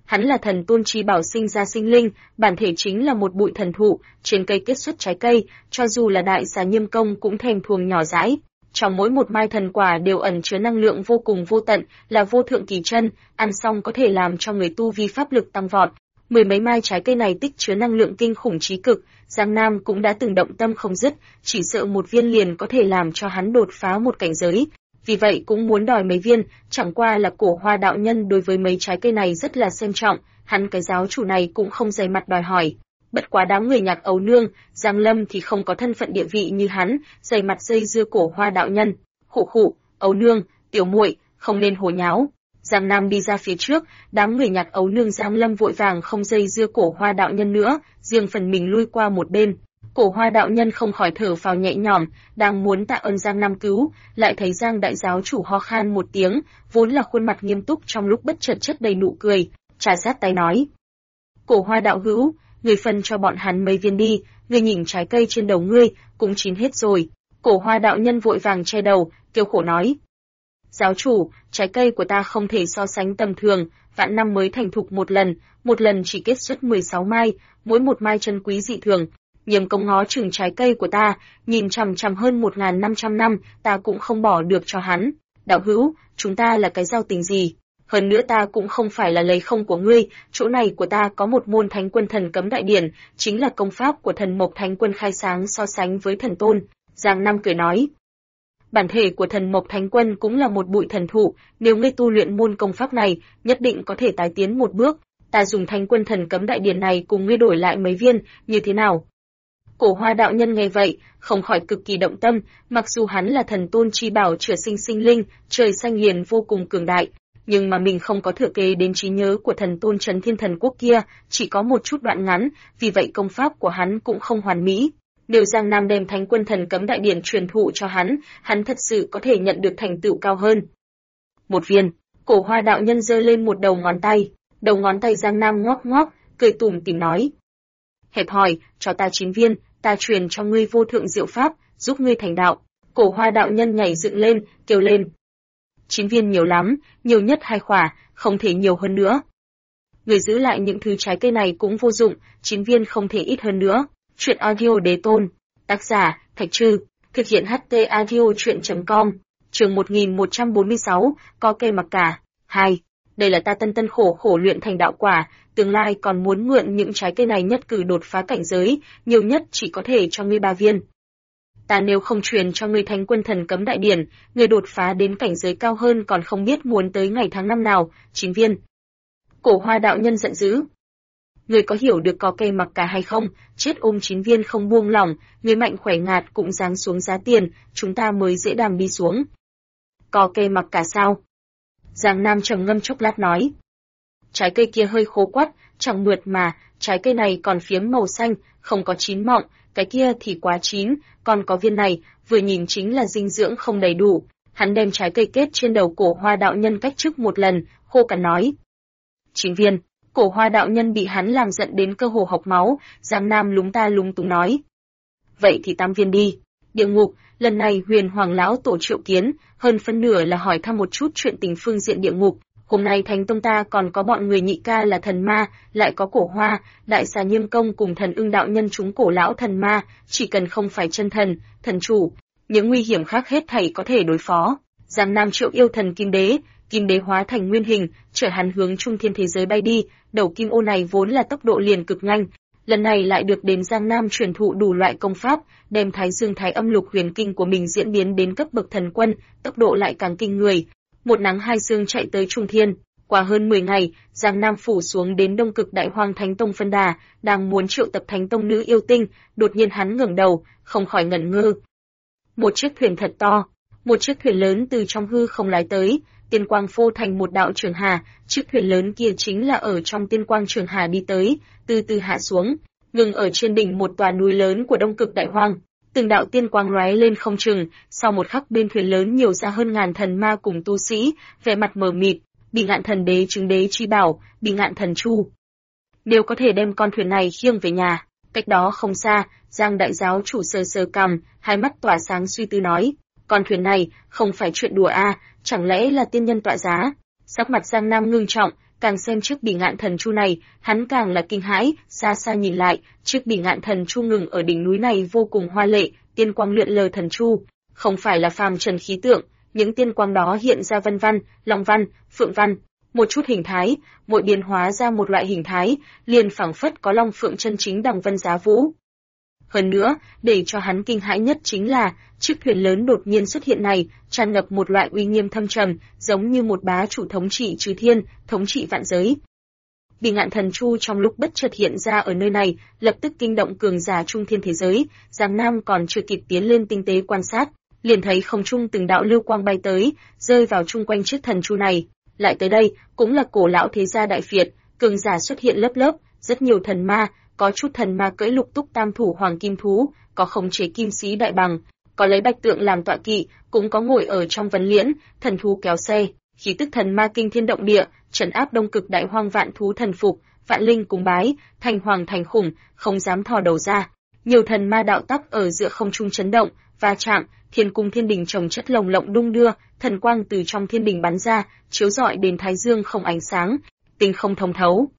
Hắn là thần tôn chi bảo sinh ra sinh linh, bản thể chính là một bụi thần thụ, trên cây kết xuất trái cây, cho dù là đại xà Nhiêm Công cũng thèm thuồng nhỏ dãi. Trong mỗi một mai thần quả đều ẩn chứa năng lượng vô cùng vô tận, là vô thượng kỳ chân, ăn xong có thể làm cho người tu vi pháp lực tăng vọt. Mười mấy mai trái cây này tích chứa năng lượng kinh khủng chí cực, Giang Nam cũng đã từng động tâm không dứt, chỉ sợ một viên liền có thể làm cho hắn đột phá một cảnh giới. Vì vậy cũng muốn đòi mấy viên, chẳng qua là Cổ Hoa đạo nhân đối với mấy trái cây này rất là xem trọng, hắn cái giáo chủ này cũng không dày mặt đòi hỏi. Bất quá đám người Nhạc Ấu Nương, Giang Lâm thì không có thân phận địa vị như hắn, dày mặt dây dưa Cổ Hoa đạo nhân. Khụ khụ, Ấu Nương, tiểu muội, không nên hồ nháo. Giang Nam đi ra phía trước, đám người Nhạc Ấu Nương Giang Lâm vội vàng không dây dưa Cổ Hoa đạo nhân nữa, riêng phần mình lui qua một bên. Cổ Hoa đạo nhân không khỏi thở phào nhẹ nhõm, đang muốn tạ ơn Giang Nam cứu, lại thấy Giang đại giáo chủ ho khan một tiếng, vốn là khuôn mặt nghiêm túc trong lúc bất chợt chất đầy nụ cười, trà sát tay nói: "Cổ Hoa đạo hữu, người phân cho bọn hắn mấy viên đi, ngươi nhìn trái cây trên đầu ngươi cũng chín hết rồi." Cổ Hoa đạo nhân vội vàng che đầu, kêu khổ nói: "Giáo chủ, trái cây của ta không thể so sánh tầm thường, vạn năm mới thành thục một lần chỉ kết xuất 16 mai, mỗi một mai chân quý dị thường. Nhiêm Công ngó chừng trái cây của ta, nhìn chằm chằm hơn 1500 năm, ta cũng không bỏ được cho hắn. Đạo hữu, chúng ta là cái giao tình gì? Hơn nữa ta cũng không phải là lấy không của ngươi, chỗ này của ta có một môn Thánh Quân Thần Cấm Đại Điển, chính là công pháp của Thần Mộc Thánh Quân khai sáng so sánh với thần tôn." Giang Nam cười nói: "Bản thể của Thần Mộc Thánh Quân cũng là một bụi thần thụ, nếu ngươi tu luyện môn công pháp này, nhất định có thể tái tiến một bước. Ta dùng Thánh Quân Thần Cấm Đại Điển này cùng ngươi đổi lại mấy viên, như thế nào?" Cổ Hoa đạo nhân nghe vậy, không khỏi cực kỳ động tâm, mặc dù hắn là thần tôn chi bảo chữa sinh sinh linh, trời xanh liền vô cùng cường đại, nhưng mà mình không có thừa kế đến trí nhớ của thần tôn Trấn Thiên Thần Quốc kia, chỉ có một chút đoạn ngắn, vì vậy công pháp của hắn cũng không hoàn mỹ. Nếu Giang Nam đem Thánh Quân Thần Cấm Đại Điển truyền thụ cho hắn thật sự có thể nhận được thành tựu cao hơn. Một viên, Cổ Hoa đạo nhân giơ lên một đầu ngón tay Giang Nam ngoắc ngoắc, cười tủm tỉm nói: "Hẹp hòi, cho ta 9 viên, ta truyền cho ngươi vô thượng diệu pháp, giúp ngươi thành đạo." Cổ Hoa đạo nhân nhảy dựng lên, kêu lên: "9 viên nhiều lắm, nhiều nhất 2 khỏa, không thể nhiều hơn nữa. Người giữ lại những thứ trái cây này cũng vô dụng, 9 viên không thể ít hơn nữa." Truyện audio Đế Tôn, tác giả Thạch Trư, thực hiện HT audio truyện.com, chương 1146, có cây mặc cả. 2. Đây là ta tân khổ luyện thành đạo quả, tương lai còn muốn mượn những trái cây này nhất cử đột phá cảnh giới, nhiều nhất chỉ có thể cho ngươi 3 viên. Ta nếu không truyền cho ngươi Thánh Quân Thần Cấm Đại Điển, ngươi đột phá đến cảnh giới cao hơn còn không biết muốn tới ngày tháng năm nào. 9 viên. Cổ Hoa đạo nhân giận dữ: "Ngươi có hiểu được có cây mặc cả hay không? Chết ôm 9 viên không buông lỏng, ngươi mạnh khỏe ngạt cũng giáng xuống giá tiền, chúng ta mới dễ đàm đi xuống." "Có cây mặc cả sao?" Giang Nam trầm ngâm chốc lát nói: "Trái cây kia hơi khô quắt, chẳng mượt mà, trái cây này còn phiếm màu xanh, không có chín mọng, cái kia thì quá chín, còn có viên này, vừa nhìn chính là dinh dưỡng không đầy đủ." Hắn đem trái cây kết trên đầu Cổ Hoa đạo nhân cách chức một lần, khô cằn nói: "9 viên." Cổ Hoa đạo nhân bị hắn làm giận đến cơ hồ hộc máu, Giang Nam lúng ta lúng túng nói: "Vậy thì 8 viên đi." Địa ngục, lần này Huyền Hoàng lão tổ triệu kiến, hơn phân nửa là hỏi thăm một chút chuyện tình phương diện địa ngục. Hôm nay Thánh Tông ta còn có bọn người nhị ca là thần ma, lại có Cổ Hoa, đại xà Nhiêm Công cùng Thần Ưng đạo nhân chúng cổ lão thần ma, chỉ cần không phải chân thần, thần chủ, những nguy hiểm khác hết thảy có thể đối phó. Giang Nam triệu yêu thần Kim Đế hóa thành nguyên hình, chở hắn hướng trung thiên thế giới bay đi, đầu kim ô này vốn là tốc độ liền cực nhanh, lần này lại được đến Giang Nam truyền thụ đủ loại công pháp, đem Thái Dương Thái Âm Lục Huyền Kinh của mình diễn biến đến cấp bậc thần quân, tốc độ lại càng kinh người. Một nắng hai sương chạy tới trung thiên, qua hơn 10 ngày, Giang Nam phủ xuống đến Đông Cực Đại Hoang Thánh Tông phân đà, đang muốn triệu tập Thánh Tông nữ yêu tinh, đột nhiên hắn ngẩng đầu, không khỏi ngẩn ngơ. Một chiếc thuyền thật to, một chiếc thuyền lớn từ trong hư không lái tới, tiên quang phô thành một đạo trường hà, chiếc thuyền lớn kia chính là ở trong tiên quang trường hà đi tới, từ từ hạ xuống, ngừng ở trên đỉnh một tòa núi lớn của Đông Cực Đại Hoang. Từng đạo tiên quang lóe lên không chừng, sau một khắc bên thuyền lớn nhiều ra hơn ngàn thần ma cùng tu sĩ, vẻ mặt mờ mịt, Bỉ Ngạn thần đế chứng đế chi bảo, Bỉ Ngạn thần chu. Nếu có thể đem con thuyền này khiêng về nhà. Cách đó không xa, Giang đại giáo chủ sờ sờ cằm, hai mắt tỏa sáng suy tư nói, con thuyền này không phải chuyện đùa a, chẳng lẽ là tiên nhân tọa giá? Sắc mặt Giang Nam ngưng trọng, càng xem chiếc bỉ ngạn thần chu này, hắn càng là kinh hãi, xa xa nhìn lại, chiếc bỉ ngạn thần chu ngừng ở đỉnh núi này vô cùng hoa lệ, tiên quang lượn lờ thần chu, không phải là phàm trần khí tượng, những tiên quang đó hiện ra vân văn, long văn, phượng văn, một chút hình thái, mỗi biến hóa ra một loại hình thái, liền phảng phất có long phượng chân chính đằng vân giá vũ. Hơn nữa, để cho hắn kinh hãi nhất chính là, chiếc thuyền lớn đột nhiên xuất hiện này, tràn ngập một loại uy nghiêm thâm trầm, giống như một bá chủ thống trị trừ thiên, thống trị vạn giới. Bỉ ngạn thần chu trong lúc bất chợt hiện ra ở nơi này, lập tức kinh động cường giả trung thiên thế giới, Giang Nam còn chưa kịp tiến lên tinh tế quan sát, liền thấy không trung từng đạo lưu quang bay tới, rơi vào chung quanh chiếc thần chu này. Lại tới đây, cũng là cổ lão thế gia Đại Việt, cường giả xuất hiện lớp lớp, rất nhiều thần ma, có chút thần ma cưỡi lục túc tam thủ hoàng kim thú, có khống chế kim sĩ đại bằng, có lấy bạch tượng làm tọa kỵ, cũng có ngồi ở trong vấn liễn, thần thú kéo xe, khí tức thần ma kinh thiên động địa, trấn áp đông cực đại hoang vạn thú thần phục, vạn linh cúng bái, thành hoàng thành khủng, không dám thò đầu ra. Nhiều thần ma đạo tắc ở giữa không trung chấn động, va chạm, thiên cung thiên đình chồng chất lồng lộng đung đưa, thần quang từ trong thiên đình bắn ra, chiếu rọi đền thái dương không ánh sáng, tinh không thông thấu.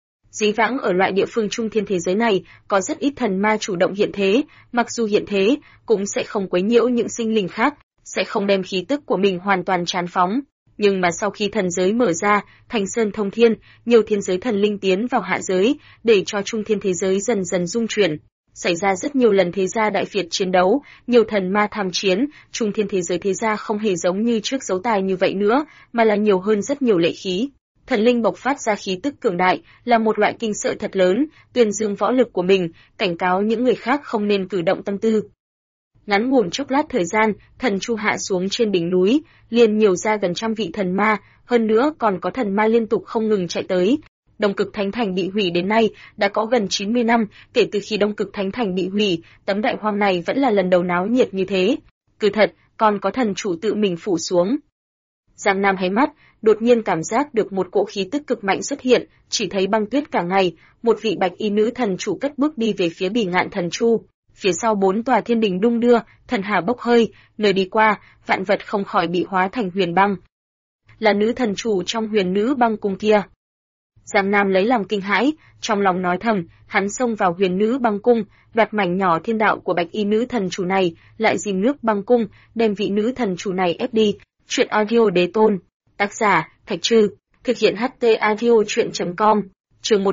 Dĩ vãng ở loại địa phương trung thiên thế giới này, có rất ít thần ma chủ động hiện thế, mặc dù hiện thế, cũng sẽ không quấy nhiễu những sinh linh khác, sẽ không đem khí tức của mình hoàn toàn tràn phóng. Nhưng mà sau khi thần giới mở ra, thành sơn thông thiên, nhiều thiên giới thần linh tiến vào hạ giới, để cho trung thiên thế giới dần dần dung chuyển. Xảy ra rất nhiều lần thế gia Đại Việt chiến đấu, nhiều thần ma tham chiến, trung thiên thế giới thế gia không hề giống như trước dấu tài như vậy nữa, mà là nhiều hơn rất nhiều lệ khí. Thần linh bộc phát ra khí tức cường đại, là một loại kinh sợ thật lớn, tuyên dương võ lực của mình, cảnh cáo những người khác không nên cử động tâm tư. Ngắn ngủn chốc lát thời gian, thần chu hạ xuống trên đỉnh núi, liền nhiều ra gần 100 vị thần ma, hơn nữa còn có thần ma liên tục không ngừng chạy tới. Đông Cực Thánh Thành bị hủy đến nay, đã có gần 90 năm, kể từ khi Đông Cực Thánh Thành bị hủy, tấm đại hoang này vẫn là lần đầu náo nhiệt như thế. Cứ thật, còn có thần chủ tự mình phủ xuống. Giang Nam hé mắt, đột nhiên cảm giác được một cỗ khí tức cực mạnh xuất hiện, chỉ thấy băng tuyết cả ngày, một vị bạch y nữ thần chủ cất bước đi về phía bỉ ngạn thần chu. Phía sau 4 tòa thiên đình đung đưa, thần hà bốc hơi, nơi đi qua, vạn vật không khỏi bị hóa thành huyền băng. Là nữ thần chủ trong huyền nữ băng cung kia. Giang Nam lấy làm kinh hãi, trong lòng nói thầm, hắn xông vào huyền nữ băng cung, đoạt mảnh nhỏ thiên đạo của bạch y nữ thần chủ này, lại dìm nước băng cung, đem vị nữ thần chủ này ép đi. Chuyện audio đế tôn. Tác giả, Thạch Trư. Thực hiện HT audio chuyện.com. Chương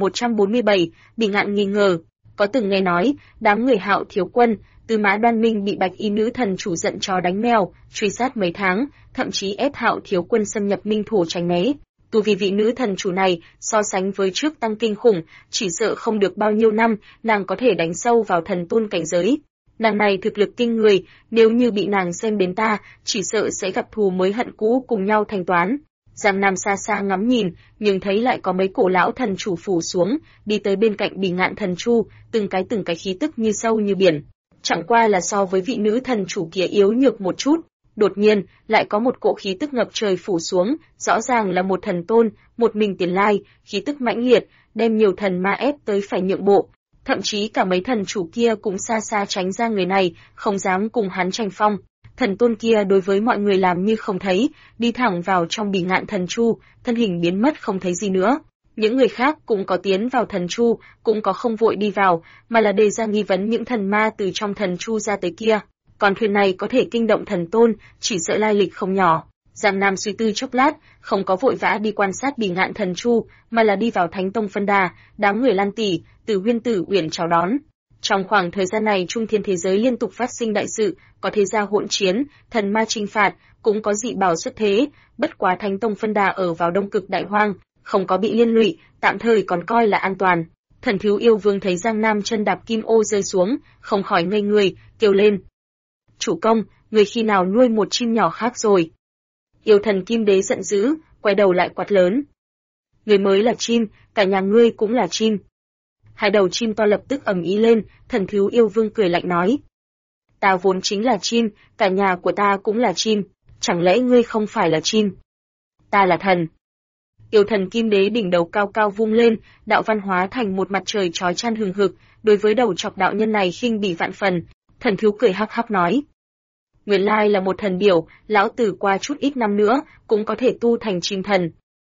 1147, Bỉ ngạn nghi ngờ. Có từng nghe nói, đám người Hạo Thiếu Quân, Tư Mã Đoan Minh bị bạch y nữ thần chủ giận chó đánh mèo, truy sát mấy tháng, thậm chí ép Hạo Thiếu Quân xâm nhập minh thổ tránh né. Tu vì vị nữ thần chủ này, so sánh với trước tăng kinh khủng, chỉ sợ không được bao nhiêu năm, nàng có thể đánh sâu vào thần tôn cảnh giới. Nàng này thực lực kinh người, nếu như bị nàng xem đến ta, chỉ sợ sẽ gặp thù mới hận cũ cùng nhau thanh toán. Giang Nam xa xa ngắm nhìn, nhưng thấy lại có mấy cổ lão thần chủ phủ xuống, đi tới bên cạnh bỉ ngạn thần chu, từng cái khí tức như sâu như biển. Chẳng qua là so với vị nữ thần chủ kia yếu nhược một chút. Đột nhiên, lại có một cỗ khí tức ngập trời phủ xuống, rõ ràng là một thần tôn, một mình tiền lai, khí tức mãnh liệt, đem nhiều thần ma ép tới phải nhượng bộ. Thậm chí cả mấy thần chủ kia cũng xa xa tránh ra người này, không dám cùng hắn tranh phong. Thần tôn kia đối với mọi người làm như không thấy, đi thẳng vào trong bỉ ngạn thần chu, thân hình biến mất không thấy gì nữa. Những người khác cũng có tiến vào thần chu, cũng có không vội đi vào, mà là đề ra nghi vấn những thần ma từ trong thần chu ra tới kia. Còn thuyền này có thể kinh động thần tôn, chỉ sợ lai lịch không nhỏ. Giang Nam suy tư chốc lát, không có vội vã đi quan sát bỉ ngạn thần chu, mà là đi vào Thánh Tông phân đà, đám người Lan Tỷ, Từ Huyên Tử Uyển chào đón. Trong khoảng thời gian này trung thiên thế giới liên tục phát sinh đại sự, có thế gia hỗn chiến, thần ma chinh phạt, cũng có dị bảo xuất thế, bất quá Thánh Tông phân đà ở vào Đông Cực Đại Hoang, không có bị liên lụy, tạm thời còn coi là an toàn. Thần Thiếu Yêu Vương thấy Giang Nam chân đạp kim ô rơi xuống, không khỏi ngây người, kêu lên: "Chủ công, người khi nào nuôi một chim nhỏ khác rồi?" Yêu thần Kim Đế giận dữ, quay đầu lại quát lớn: "Người mới là chim, cả nhà ngươi cũng là chim." Hai đầu chim to lập tức ầm ĩ lên, Thần Thiếu Yêu Vương cười lạnh nói: "Ta vốn chính là chim, cả nhà của ta cũng là chim, chẳng lẽ ngươi không phải là chim?" "Ta là thần." Yêu thần Kim Đế đỉnh đầu cao cao vung lên, đạo văn hóa thành một mặt trời chói chang hừng hực, đối với đầu chọc đạo nhân này khinh bỉ vạn phần. Thần Thiếu cười hắc hắc nói: "Nguyên lai là một thần biểu, lão tử qua chút ít năm nữa cũng có thể tu thành chim thần."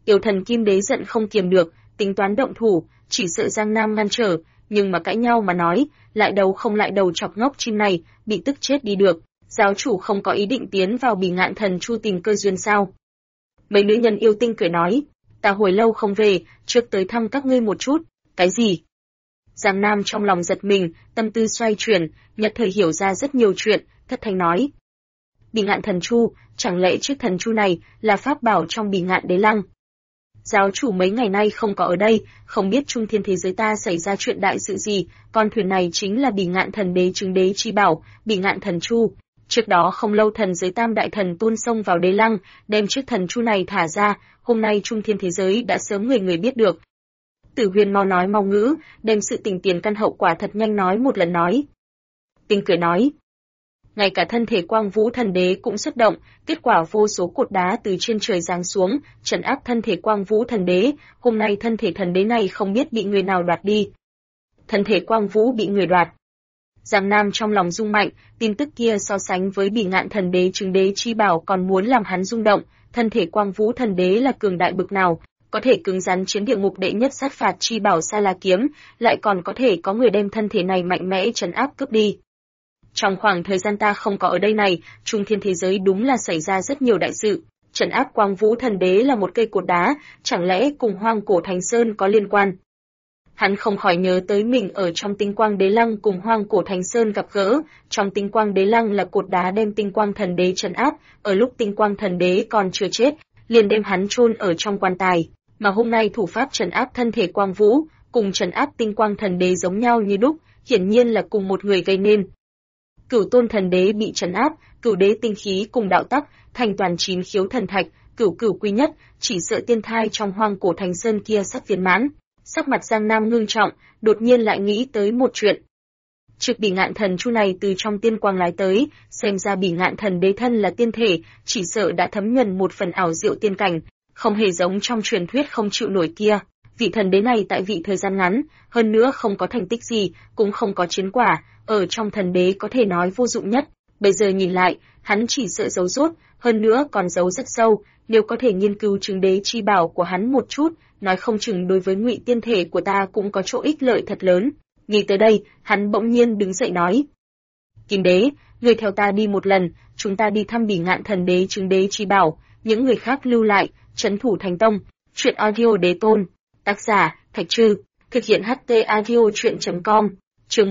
Yêu thần Kim Đế giận không kiềm được, tính toán động thủ, chỉ sợ Giang Nam ngăn trở, nhưng mà cãi nhau mà nói, lại đầu không lại đầu chọc ngốc chim này, bị tức chết đi được. Giáo chủ không có ý định tiến vào Bỉ Ngạn Thần Chu tìm cơ duyên sao? Mấy nữ nhân yêu tinh cười nói, ta hồi lâu không về, trước tới thăm các ngươi một chút. Cái gì? Giang Nam trong lòng giật mình, tâm tư xoay chuyển, nhất thời hiểu ra rất nhiều chuyện, thất thanh nói. Bỉ Ngạn Thần Chu, chẳng lẽ chiếc thần chu này là pháp bảo trong Bỉ Ngạn Đế Lăng? Giáo chủ mấy ngày nay không có ở đây, không biết trung thiên thế giới ta xảy ra chuyện đại sự gì, con thuyền này chính là Bỉ Ngạn Thần Đế chứng đế chi bảo, Bỉ Ngạn Thần Chu. Trước đó không lâu thần giới tam đại thần tuôn xông vào Đế Lăng, đem chiếc thần chu này thả ra, hôm nay trung thiên thế giới đã sớm người người biết được. Tử Huyền mau nói mau ngữ, đem sự tình tiền căn hậu quả thật nhanh nói một lần nói. Tinh cười nói. Ngay cả thân thể Quang Vũ Thần Đế cũng xuất động, kết quả vô số cột đá từ trên trời giáng xuống, trấn áp thân thể Quang Vũ Thần Đế, hôm nay thân thể thần đế này không biết bị người nào đoạt đi. Thân thể Quang Vũ bị người đoạt. Giang Nam trong lòng rung mạnh, tin tức kia so sánh với Bỉ Ngạn Thần Đế chứng đế chi bảo còn muốn làm hắn rung động, thân thể Quang Vũ Thần Đế là cường đại bực nào, có thể cứng rắn chiến địa ngục đệ nhất sát phạt chi bảo Sa La kiếm, lại còn có thể có người đem thân thể này mạnh mẽ trấn áp cướp đi. Trong khoảng thời gian ta không có ở đây này, trung thiên thế giới đúng là xảy ra rất nhiều đại sự, trấn áp Quang Vũ Thần Đế là một cây cột đá, chẳng lẽ cùng Hoang Cổ Thành Sơn có liên quan? Hắn không khỏi nhớ tới mình ở trong Tinh Quang Đế Lăng cùng Hoang Cổ Thành Sơn gặp gỡ, trong Tinh Quang Đế Lăng là cột đá đem Tinh Quang Thần Đế trấn áp, ở lúc Tinh Quang Thần Đế còn chưa chết, liền đem hắn chôn ở trong quan tài, mà hôm nay thủ pháp trấn áp thân thể Quang Vũ, cùng trấn áp Tinh Quang Thần Đế giống nhau như đúc, hiển nhiên là cùng một người gây nên. Cửu Tôn Thần Đế bị trấn áp, Cửu Đế tinh khí cùng đạo tắc, thành toàn 9 khiếu thần thạch, cửu cửu quy nhất, chỉ sợ tiên thai trong Hoang Cổ Thành Sơn kia sắp viên mãn. Sắc mặt Giang Nam ngưng trọng, đột nhiên lại nghĩ tới một chuyện. Trực Bỉ Ngạn Thần Chu này từ trong tiên quang lái tới, xem ra Bỉ Ngạn Thần Đế thân là tiên thể, chỉ sợ đã thấm nhuần một phần ảo diệu tiên cảnh, không hề giống trong truyền thuyết không chịu nổi kia. Vị thần đế này tại vị thời gian ngắn, hơn nữa không có thành tích gì, cũng không có chiến quả, ở trong thần đế có thể nói vô dụng nhất. Bây giờ nhìn lại, hắn chỉ sợ giấu rốt, hơn nữa còn giấu rất sâu, nếu có thể nghiên cứu chứng đế chi bảo của hắn một chút, nói không chừng đối với ngụy tiên thể của ta cũng có chỗ ích lợi thật lớn. Nghĩ tới đây, hắn bỗng nhiên đứng dậy nói. Kim Đế, người theo ta đi một lần, chúng ta đi thăm Bỉ Ngạn Thần Đế chứng đế chi bảo, những người khác lưu lại, trấn thủ thành tông. Chuyện audio đế tôn. Tác giả, Thạch Trư. Thực hiện HT audio chuyện.com. Chương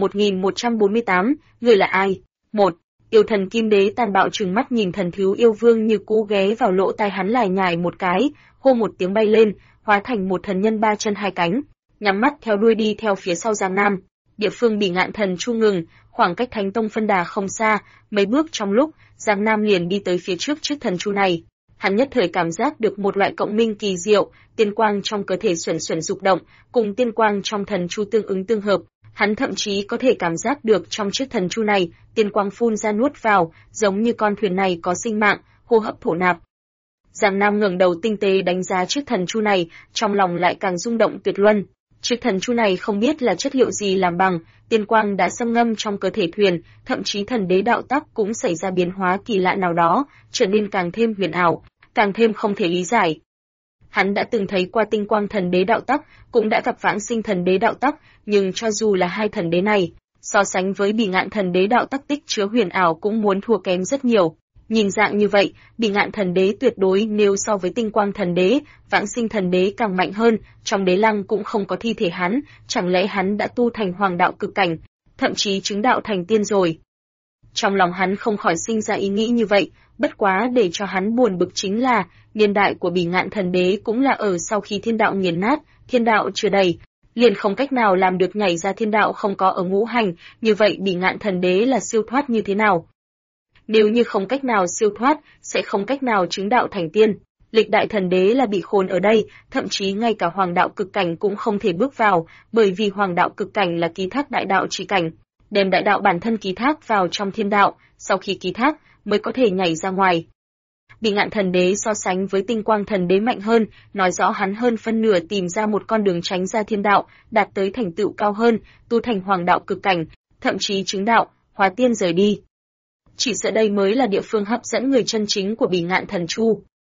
1148, người là ai? 1. Yêu thần Kim Đế tàn bạo trừng mắt nhìn thần thiếu yêu vương như cũ ghé vào lỗ tai hắn lải nhải một cái, hô một tiếng bay lên, hóa thành một thần nhân 3 chân 2 cánh, nhắm mắt theo đuôi đi theo phía sau Giang Nam. Địa phương Bỉ Ngạn Thần Chu ngừng, khoảng cách Thánh Tông phân đà không xa, mấy bước trong lúc, Giang Nam liền đi tới phía trước chiếc thần chu này. Hắn nhất thời cảm giác được một loại cộng minh kỳ diệu, tiên quang trong cơ thể xuẩn xuẩn dục động, cùng tiên quang trong thần chu tương ứng tương hợp. Hắn thậm chí có thể cảm giác được trong chiếc thần chu này, tiên quang phun ra nuốt vào, giống như con thuyền này có sinh mạng, hô hấp thổ nạp. Giang Nam ngẩng đầu tinh tế đánh giá chiếc thần chu này, trong lòng lại càng rung động tuyệt luân. Chiếc thần chu này không biết là chất liệu gì làm bằng, tiên quang đã xâm ngâm trong cơ thể thuyền, thậm chí thần đế đạo tắc cũng xảy ra biến hóa kỳ lạ nào đó, trở nên càng thêm huyền ảo, càng thêm không thể lý giải. Hắn đã từng thấy qua tinh quang thần đế đạo tắc, cũng đã gặp vãng sinh thần đế đạo tắc, nhưng cho dù là hai thần đế này, so sánh với Bỉ Ngạn thần đế đạo tắc tích chứa huyền ảo cũng muốn thua kém rất nhiều. Nhìn dạng như vậy, Bỉ Ngạn thần đế tuyệt đối nếu so với tinh quang thần đế, vãng sinh thần đế càng mạnh hơn, trong đế lăng cũng không có thi thể hắn, chẳng lẽ hắn đã tu thành hoàng đạo cực cảnh, thậm chí chứng đạo thành tiên rồi. Trong lòng hắn không khỏi sinh ra ý nghĩ như vậy, bất quá để cho hắn buồn bực chính là, niên đại của Bỉ Ngạn thần đế cũng là ở sau khi thiên đạo nghiền nát, thiên đạo chưa đầy, liền không cách nào làm được nhảy ra thiên đạo không có ở ngũ hành, như vậy Bỉ Ngạn thần đế là siêu thoát như thế nào? Nếu như không cách nào siêu thoát, sẽ không cách nào chứng đạo thành tiên. Lịch đại thần đế là bị khốn ở đây, thậm chí ngay cả hoàng đạo cực cảnh cũng không thể bước vào, bởi vì hoàng đạo cực cảnh là ký thác đại đạo chỉ cảnh, đem đại đạo bản thân ký thác vào trong thiên đạo, sau khi ký thác mới có thể nhảy ra ngoài. Bỉ Ngạn thần đế so sánh với tinh quang thần đế mạnh hơn, nói rõ hắn hơn phân nửa tìm ra một con đường tránh ra thiên đạo, đạt tới thành tựu cao hơn, tu thành hoàng đạo cực cảnh, thậm chí chứng đạo, hóa tiên rời đi. Chỉ sợ đây mới là địa phương hấp dẫn người chân chính của Bỉ Ngạn thần chu.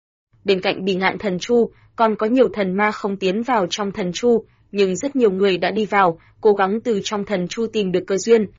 Bên cạnh Bỉ Ngạn Thần Chu, còn có nhiều thần ma không tiến vào trong thần chu, nhưng rất nhiều người đã đi vào, cố gắng từ trong thần chu tìm được cơ duyên.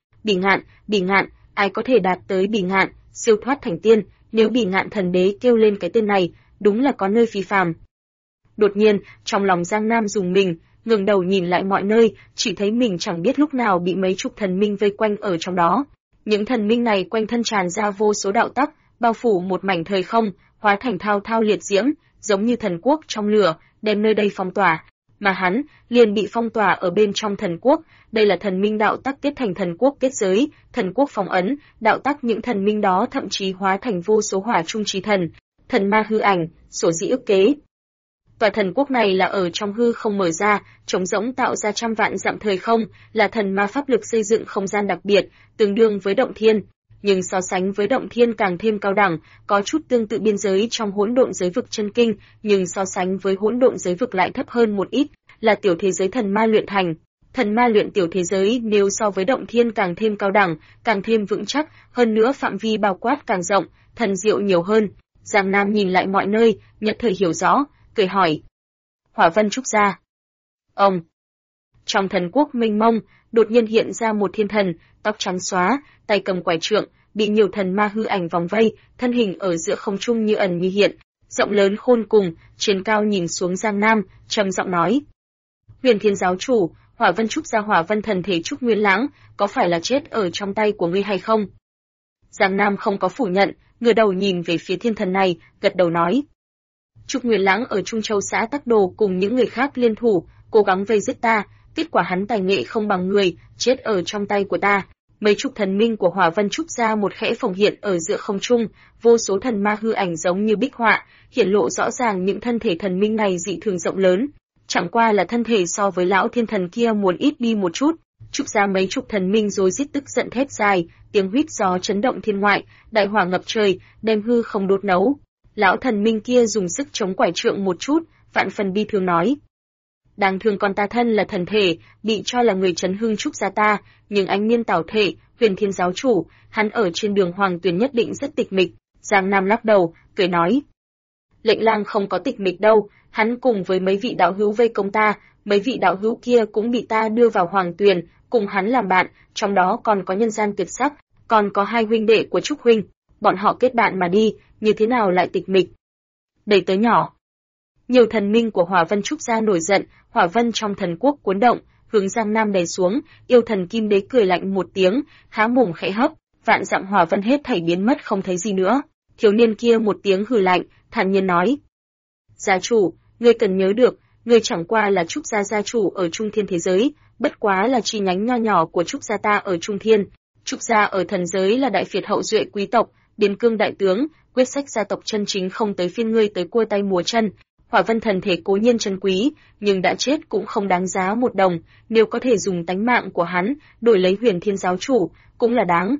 Bỉ Ngạn, ai có thể đạt tới Bỉ Ngạn, siêu thoát thành tiên, nếu Bỉ Ngạn thần đế kêu lên cái tên này, đúng là có nơi phi phàm. Đột nhiên, trong lòng Giang Nam rùng mình, ngẩng đầu nhìn lại mọi nơi, chỉ thấy mình chẳng biết lúc nào bị mấy chục thần minh vây quanh ở trong đó. Những thần minh này quanh thân tràn ra vô số đạo tắc, bao phủ một mảnh thời không, hóa thành thao thao liệt diễm, giống như thần quốc trong lửa, đem nơi đây phong tỏa. Mà hắn liền bị phong tỏa ở bên trong thần quốc, đây là thần minh đạo tắc kết thành thần quốc kết giới, thần quốc phong ấn, đạo tắc những thần minh đó thậm chí hóa thành vô số hỏa trung chí thần ma hư ảnh, sổ dĩ ức kế. Tòa thần quốc này là ở trong hư không mở ra, trống rỗng tạo ra trăm vạn dặm thời không, là thần ma pháp lực xây dựng không gian đặc biệt, tương đương với động thiên. Nhưng so sánh với động thiên càng thêm cao đẳng, có chút tương tự biên giới trong hỗn độn giới vực chân kinh, nhưng so sánh với hỗn độn giới vực lại thấp hơn một ít, là tiểu thế giới thần ma luyện thành. Thần ma luyện tiểu thế giới nếu so với động thiên càng thêm cao đẳng, càng thêm vững chắc, hơn nữa phạm vi bao quát càng rộng, thần diệu nhiều hơn. Giang Nam nhìn lại mọi nơi, nhất thời hiểu rõ, cười hỏi. Hỏa Vân Trúc Gia. Ông. Trong thần quốc mênh mông, đột nhiên hiện ra một thiên thần, tóc trắng xóa, tay cầm quải trượng, bị nhiều thần ma hư ảnh vòng vây, thân hình ở giữa không trung như ẩn như hiện, rộng lớn khôn cùng, trên cao nhìn xuống Giang Nam, trầm giọng nói: Huyền Thiên giáo chủ, Hỏa Vân Trúc Gia Hỏa Vân thần thể Trúc Nguyên Lãng, có phải là chết ở trong tay của ngươi hay không? Giang Nam không có phủ nhận, ngửa đầu nhìn về phía thiên thần này, gật đầu nói: Trúc Nguyên Lãng ở Trung Châu xã Tắc Đồ cùng những người khác liên thủ, cố gắng vây giết ta, kết quả hắn tài nghệ không bằng người, chết ở trong tay của ta. Mấy chục thần minh của Hỏa Vân Trúc Gia một khẽ phồng hiện ở giữa không trung, vô số thần ma hư ảnh giống như bích họa, hiển lộ rõ ràng những thân thể thần minh này dị thường rộng lớn. Chẳng qua là thân thể so với lão thiên thần kia muốn ít đi một chút. Trúc Gia mấy chục thần minh rồi giết tức giận thét dài, tiếng huýt gió chấn động thiên ngoại, đại hỏa ngập trời, đem hư không đốt nấu. Lão thần minh kia dùng sức chống quải trượng một chút, vạn phần bi thương nói: Đáng thương con ta thân là thần thể, bị cho là người chấn hưng Trúc Gia ta, nhưng anh niên tảo thể, Huyền Thiên giáo chủ, hắn ở trên đường Hoàng Tuyền nhất định rất tịch mịch. Giang Nam lắc đầu, cười nói: Lệnh Lang không có tịch mịch đâu, hắn cùng với mấy vị đạo hữu vây công ta, mấy vị đạo hữu kia cũng bị ta đưa vào Hoàng Tuyền, cùng hắn làm bạn, trong đó còn có nhân gian tuyệt sắc, còn có hai huynh đệ của Trúc huynh, bọn họ kết bạn mà đi, như thế nào lại tịch mịch? Đẩy tới nhỏ. Nhiều thần minh của Hỏa Vân Trúc Gia nổi giận, Hỏa Vân trong thần quốc cuốn động, hướng Giang Nam đè xuống, yêu thần Kim Đế cười lạnh một tiếng, há mồm khẽ hấp, vạn dặm Hỏa Vân hết thảy biến mất không thấy gì nữa. Thiếu niên kia một tiếng hừ lạnh, thản nhiên nói: Gia chủ, ngươi cần nhớ được, ngươi chẳng qua là Trúc Gia gia chủ ở Trung Thiên thế giới, bất quá là chi nhánh nho nhỏ của Trúc Gia ta ở Trung Thiên. Trúc Gia ở thần giới là đại phiệt hậu duệ quý tộc, Điền Cương đại tướng, quyết sách gia tộc chân chính không tới phiên ngươi tới cua tay múa chân. Hỏa Vân thần thể cố nhiên chân quý, nhưng đã chết cũng không đáng giá một đồng, nếu có thể dùng tánh mạng của hắn đổi lấy Huyền Thiên giáo chủ, cũng là đáng.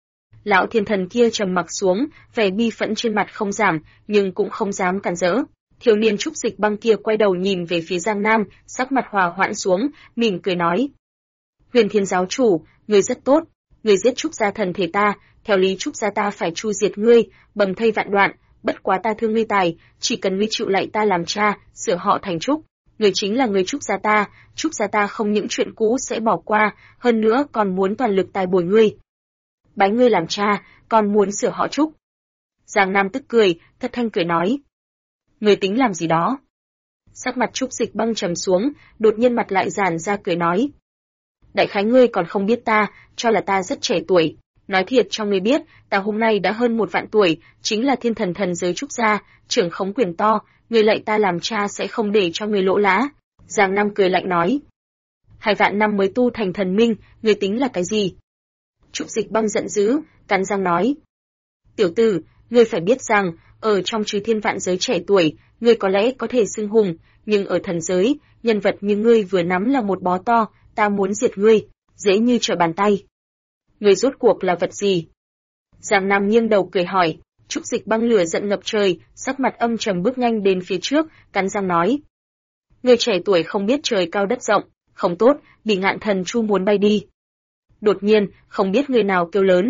Lão thiên thần kia trầm mặc xuống, vẻ bi phẫn trên mặt không giảm, nhưng cũng không dám cản rỡ. Thiếu niên Trúc Dịch Băng kia quay đầu nhìn về phía Giang Nam, sắc mặt hòa hoãn xuống, mỉm cười nói: Huyền Thiên giáo chủ, ngươi rất tốt, ngươi giết Trúc Gia thần thể ta, theo lý Trúc Gia ta phải chu diệt ngươi, bầm thây vạn đoạn. Bất quá ta thương ngươi tài, chỉ cần ngươi chịu lạy ta làm cha, sửa họ thành Trúc, ngươi chính là người Trúc Gia ta không những chuyện cũ sẽ bỏ qua, hơn nữa còn muốn toàn lực tài bồi ngươi. Bái ngươi làm cha, còn muốn sửa họ Trúc. Giang Nam tức cười, thật thanh cười nói: Ngươi tính làm gì đó? Sắc mặt Trúc Dịch Băng trầm xuống, đột nhiên mặt lại giãn ra cười nói: Đại khái ngươi còn không biết ta, cho là ta rất trẻ tuổi. Nói thiệt cho ngươi biết, ta hôm nay đã hơn 1 vạn tuổi, chính là thiên thần thần giới Trúc Gia, trưởng khống quyền to, ngươi lạy ta làm cha sẽ không để cho ngươi lỗ lã. Giang Nam cười lạnh nói: 2 vạn năm mới tu thành thần minh, ngươi tính là cái gì? Trúc Dịch Băng giận dữ, cắn răng nói: Tiểu tử, ngươi phải biết rằng, ở trong chư thiên vạn giới trẻ tuổi, ngươi có lẽ có thể xưng hùng, nhưng ở thần giới, nhân vật như ngươi vừa nắm là một bó to, ta muốn diệt ngươi, dễ như trở bàn tay. Ngươi rốt cuộc là vật gì? Giang Nam nghiêng đầu cười hỏi. Trúc Dịch Băng lửa giận ngập trời, sắc mặt âm trầm bước nhanh đến phía trước, cắn răng nói: Ngươi trẻ tuổi không biết trời cao đất rộng, không tốt, Bỉ Ngạn thần chu muốn bay đi. Đột nhiên, không biết người nào kêu lớn: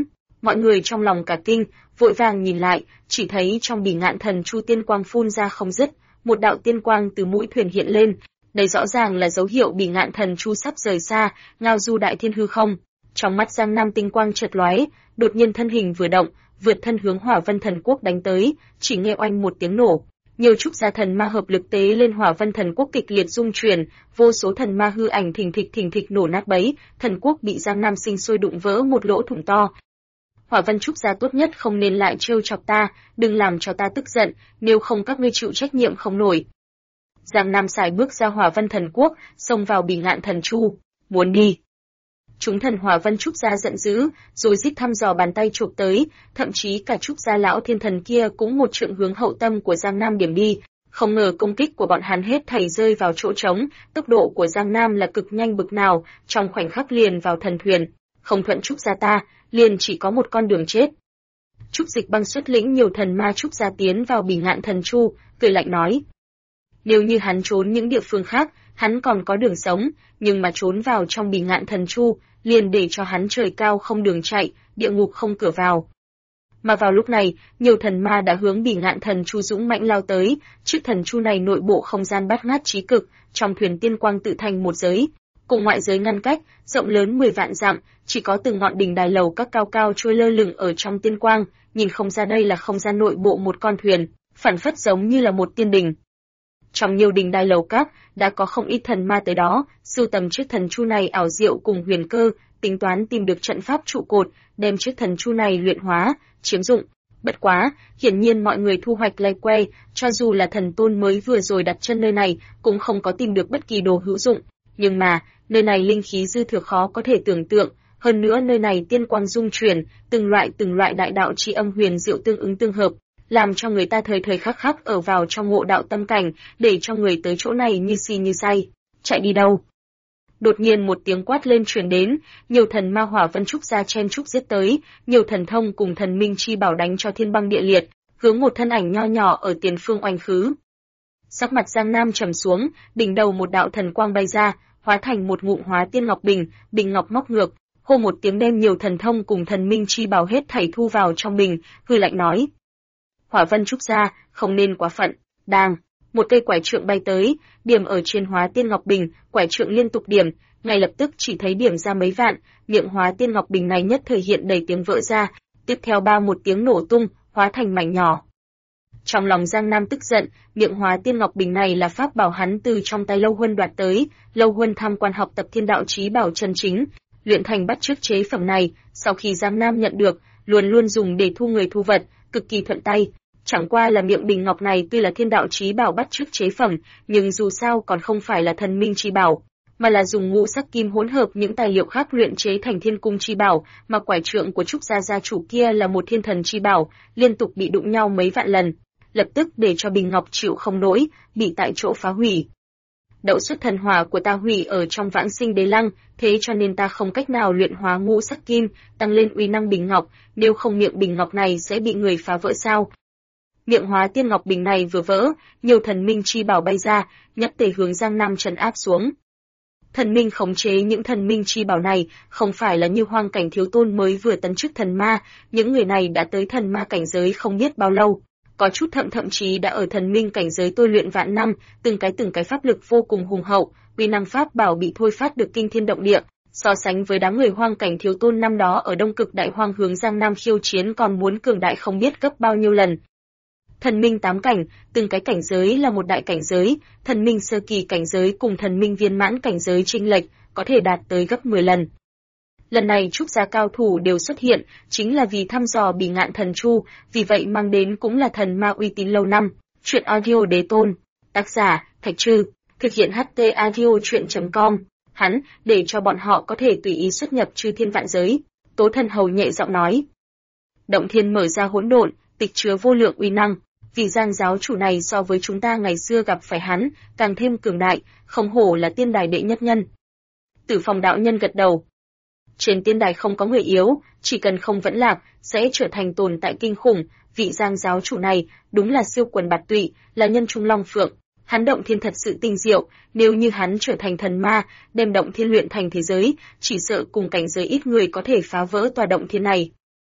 Mọi người trong lòng cả kinh, vội vàng nhìn lại, chỉ thấy trong Bỉ Ngạn Thần Chu tiên quang phun ra không dứt, một đạo tiên quang từ mũi thuyền hiện lên, đây rõ ràng là dấu hiệu Bỉ Ngạn Thần Chu sắp rời xa, ngao du đại thiên hư không. Trong mắt Giang Nam tinh quang chợt lóe, đột nhiên thân hình vừa động, vượt thân hướng Hỏa Vân Thần Quốc đánh tới, chỉ nghe oanh một tiếng nổ. Nhiều trúc gia thần ma hợp lực tế lên Hỏa Vân Thần Quốc kịch liệt rung chuyển, vô số thần ma hư ảnh thình thịch nổ nát bấy, thần quốc bị Giang Nam sinh sôi đụng vỡ một lỗ thủng to. Hỏa Vân trúc gia tốt nhất không nên lại trêu chọc ta, đừng làm cho ta tức giận, nếu không các ngươi chịu trách nhiệm không nổi. Giang Nam xài bước ra Hỏa Vân Thần Quốc, xông vào Bỉ Ngạn Thần Chu, muốn đi. Chúng thần Hỏa Vân trúc gia giận dữ, rồi rít thăm dò bàn tay chụp tới, thậm chí cả trúc gia lão thiên thần kia cũng một trượng hướng hậu tâm của Giang Nam điểm đi. Không ngờ công kích của bọn hắn hết thảy rơi vào chỗ trống, tốc độ của Giang Nam là cực nhanh bực nào, trong khoảnh khắc liền vào thần thuyền. Không thuận trúc gia ta, liền chỉ có một con đường chết. Trúc Dịch Băng xuất lĩnh nhiều thần ma trúc gia tiến vào Bỉ Ngạn Thần Chu, cười lạnh nói: nếu như hắn trốn những địa phương khác, hắn còn có đường sống, nhưng mà trốn vào trong Bỉ Ngạn Thần Chu, liền để cho hắn trời cao không đường chạy, địa ngục không cửa vào. Mà vào lúc này, nhiều thần ma đã hướng Bỉ Ngạn Thần Chu dũng mãnh lao tới, chiếc thần chu này nội bộ không gian bát ngát trí cực, trong thuyền tiên quang tự thành một giới, cùng ngoại giới ngăn cách, rộng lớn 10 vạn dặm, chỉ có từng ngọn đỉnh đài lầu các cao cao trôi lơ lửng ở trong tiên quang, nhìn không ra đây là không gian nội bộ một con thuyền, phản phất giống như là một tiên đình. Trong nhiều đình đài lầu các, đã có không ít thần ma tới đó, sưu tầm chiếc thần chu này ảo diệu cùng huyền cơ, tính toán tìm được trận pháp trụ cột, đem chiếc thần chu này luyện hóa, chiếm dụng. Bất quá, hiển nhiên mọi người thu hoạch lay quay, cho dù là thần tôn mới vừa rồi đặt chân nơi này, cũng không có tìm được bất kỳ đồ hữu dụng. Nhưng mà, nơi này linh khí dư thừa khó có thể tưởng tượng, hơn nữa nơi này tiên quang dung chuyển, từng loại đại đạo chi âm huyền diệu tương ứng tương hợp, làm cho người ta thời thời khắc khắc ở vào trong ngộ đạo tâm cảnh, để cho người tới chỗ này như si như say. Chạy đi đâu? Đột nhiên một tiếng quát lên truyền đến, nhiều thần ma Hỏa Vân trúc gia chen trúc giết tới, nhiều thần thông cùng thần minh chi bảo đánh cho thiên băng địa liệt, hướng một thân ảnh nho nhỏ ở tiền phương oanh khứ. Sắc mặt Giang Nam trầm xuống, đỉnh đầu một đạo thần quang bay ra, hóa thành một ngụm Hóa Tiên Ngọc Bình, bình ngọc móc ngược, hô một tiếng đem nhiều thần thông cùng thần minh chi bảo hết thảy thu vào trong bình, hư lạnh nói: Hỏa Vân trúc gia, không nên quá phận. Đang, một cây quải trượng bay tới, điểm ở trên Hóa Tiên Ngọc Bình, quải trượng liên tục điểm, ngay lập tức chỉ thấy điểm ra mấy vạn, miệng Hóa Tiên Ngọc Bình này nhất thời hiện đầy tiếng vỡ ra, tiếp theo ba một tiếng nổ tung, hóa thành mảnh nhỏ. Trong lòng Giang Nam tức giận, miệng Hóa Tiên Ngọc Bình này là pháp bảo hắn từ trong tay Lâu Huân đoạt tới, Lâu Huân tham quan học tập thiên đạo chí bảo chân chính, luyện thành bắt chước chế phẩm này, sau khi Giang Nam nhận được, luôn luôn dùng để thu người thu vật, cực kỳ thuận tay. Chẳng qua là miệng bình ngọc này tuy là thiên đạo chí bảo bắt chước chế phẩm, nhưng dù sao còn không phải là thần minh chi bảo, mà là dùng ngũ sắc kim hỗn hợp những tài liệu khác luyện chế thành thiên cung chi bảo, mà quải trượng của trúc gia gia chủ kia là một thiên thần chi bảo, liên tục bị đụng nhau mấy vạn lần, lập tức để cho bình ngọc chịu không nổi, bị tại chỗ phá hủy. Đậu xuất thần hỏa của ta hủy ở trong vãng sinh đế lăng, thế cho nên ta không cách nào luyện hóa ngũ sắc kim, tăng lên uy năng bình ngọc, nếu không miệng bình ngọc này sẽ bị người phá vỡ sao? Miệng Hóa Tiên Ngọc Bình này vừa vỡ, nhiều thần minh chi bảo bay ra, nhất tề hướng Giang Nam trấn áp xuống. Thần minh khống chế những thần minh chi bảo này, không phải là như Hoang Cảnh Thiếu Tôn mới vừa tấn chức thần ma, những người này đã tới thần ma cảnh giới không biết bao lâu, có chút thậm chí đã ở thần minh cảnh giới tôi luyện vạn năm, từng cái pháp lực vô cùng hùng hậu, uy năng pháp bảo bị thôi phát được kinh thiên động địa. So sánh với đám người Hoang Cảnh Thiếu Tôn năm đó ở Đông Cực Đại Hoang hướng Giang Nam khiêu chiến còn muốn cường đại không biết gấp bao nhiêu lần. Thần minh 8 cảnh, từng cái cảnh giới là một đại cảnh giới, thần minh sơ kỳ cảnh giới cùng thần minh viên mãn cảnh giới chênh lệch, có thể đạt tới gấp 10 lần. Lần này trúc gia cao thủ đều xuất hiện, chính là vì thăm dò Bỉ Ngạn Thần Chu, vì vậy mang đến cũng là thần ma uy tín lâu năm. Truyện audio đế tôn, tác giả Thạch Trư, thực hiện HT audio truyện.com. Hắn, để cho bọn họ có thể tùy ý xuất nhập chư thiên vạn giới. Tố Thần Hầu nhẹ giọng nói. Động thiên mở ra hỗn độn, tịch chứa vô lượng uy năng. Vì Giang giáo chủ này so với chúng ta ngày xưa gặp phải hắn, càng thêm cường đại, không hổ là tiên đài đệ nhất nhân. Tử Phong đạo nhân gật đầu. Trên tiên đài không có người yếu, chỉ cần không vẫn lạc, sẽ trở thành tồn tại kinh khủng. Vị Giang giáo chủ này, đúng là siêu quần bạt tụy, là nhân trung long phượng. Hắn động thiên thật sự tinh diệu, nếu như hắn trở thành thần ma, đem động thiên luyện thành thế giới, chỉ sợ cùng cảnh giới ít người có thể phá vỡ tòa động thiên này.